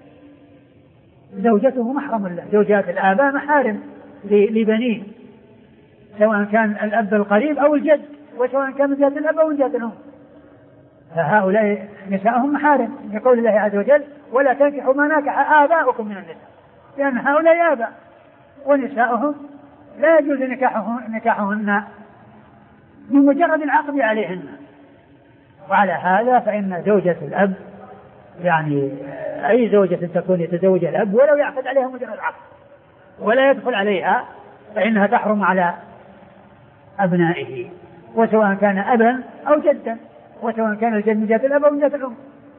زوجته محرم له. زوجات الآباء محارم لبنيه سواء كان الأب القريب أو الجد، وسواء كان من جهة الأب أو من جهة الأم، فهؤلاء نساءهم محارم يقول الله عز وجل ولا تنكحوا ما نكح آباؤكم من النساء، لأن هؤلاء آباء ونساءهم لا يجوز نكاحهن, نكاحهن بمجرد العقد عليهن. وعلى هذا فإن زوجة الأب يعني أي زوجة تكون يتزوج الأب ولو يعقد عليها مجرد العقد ولا يدخل عليها فإنها تحرم على أبنائه، وسواء كان أبا أو جدا، وسواء كان الجد من جهة الأب أو من جهة الأم.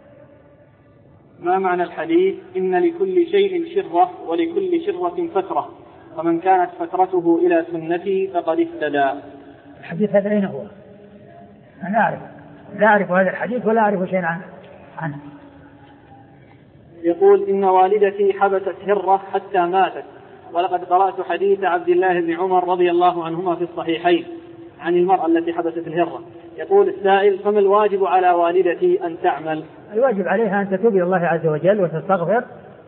ما معنى الحديث إن لكل شيء شرة ولكل شرة فترة، ومن كانت فترته إلى سنتي فقد اهتدى؟ الحديث هذا أين هو؟ أنا أعرف لا أعرف هذا الحديث ولا أعرف شيئا عنه, عنه. يقول إن والدتي حبست هرة حتى ماتت، ولقد قرأت حديث عبد الله بن عمر رضي الله عنهما في الصحيحين عن المرأة التي حبست الهرة. يقول السائل: فما الواجب على والدتي أن تعمل؟ الواجب عليها أن تتوب إلى الله عز وجل وتستغفر،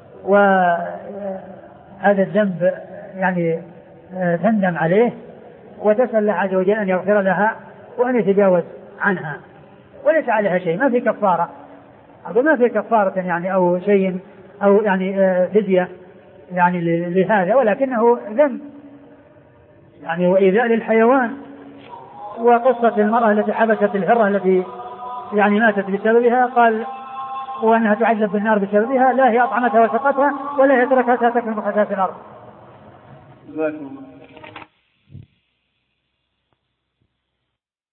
وهذا الذنب يعني تندم عليه وتسأل الله عز وجل أن يغفر لها وأن يتجاوز عنها، وليس عليها شيء، ما في كفارة أو ما في كفارة يعني أو شيء أو يعني فدية يعني لهذا، ولكنه ذنب يعني وإيذاء للحيوان. وقصة المرأة التي حبست الهرة التي يعني ماتت بسببها قال وأنها تعذب بالنار بسببها، لا هي أطعمتها وسقتها ولا هي تركتها تاكل من خشاش الأرض.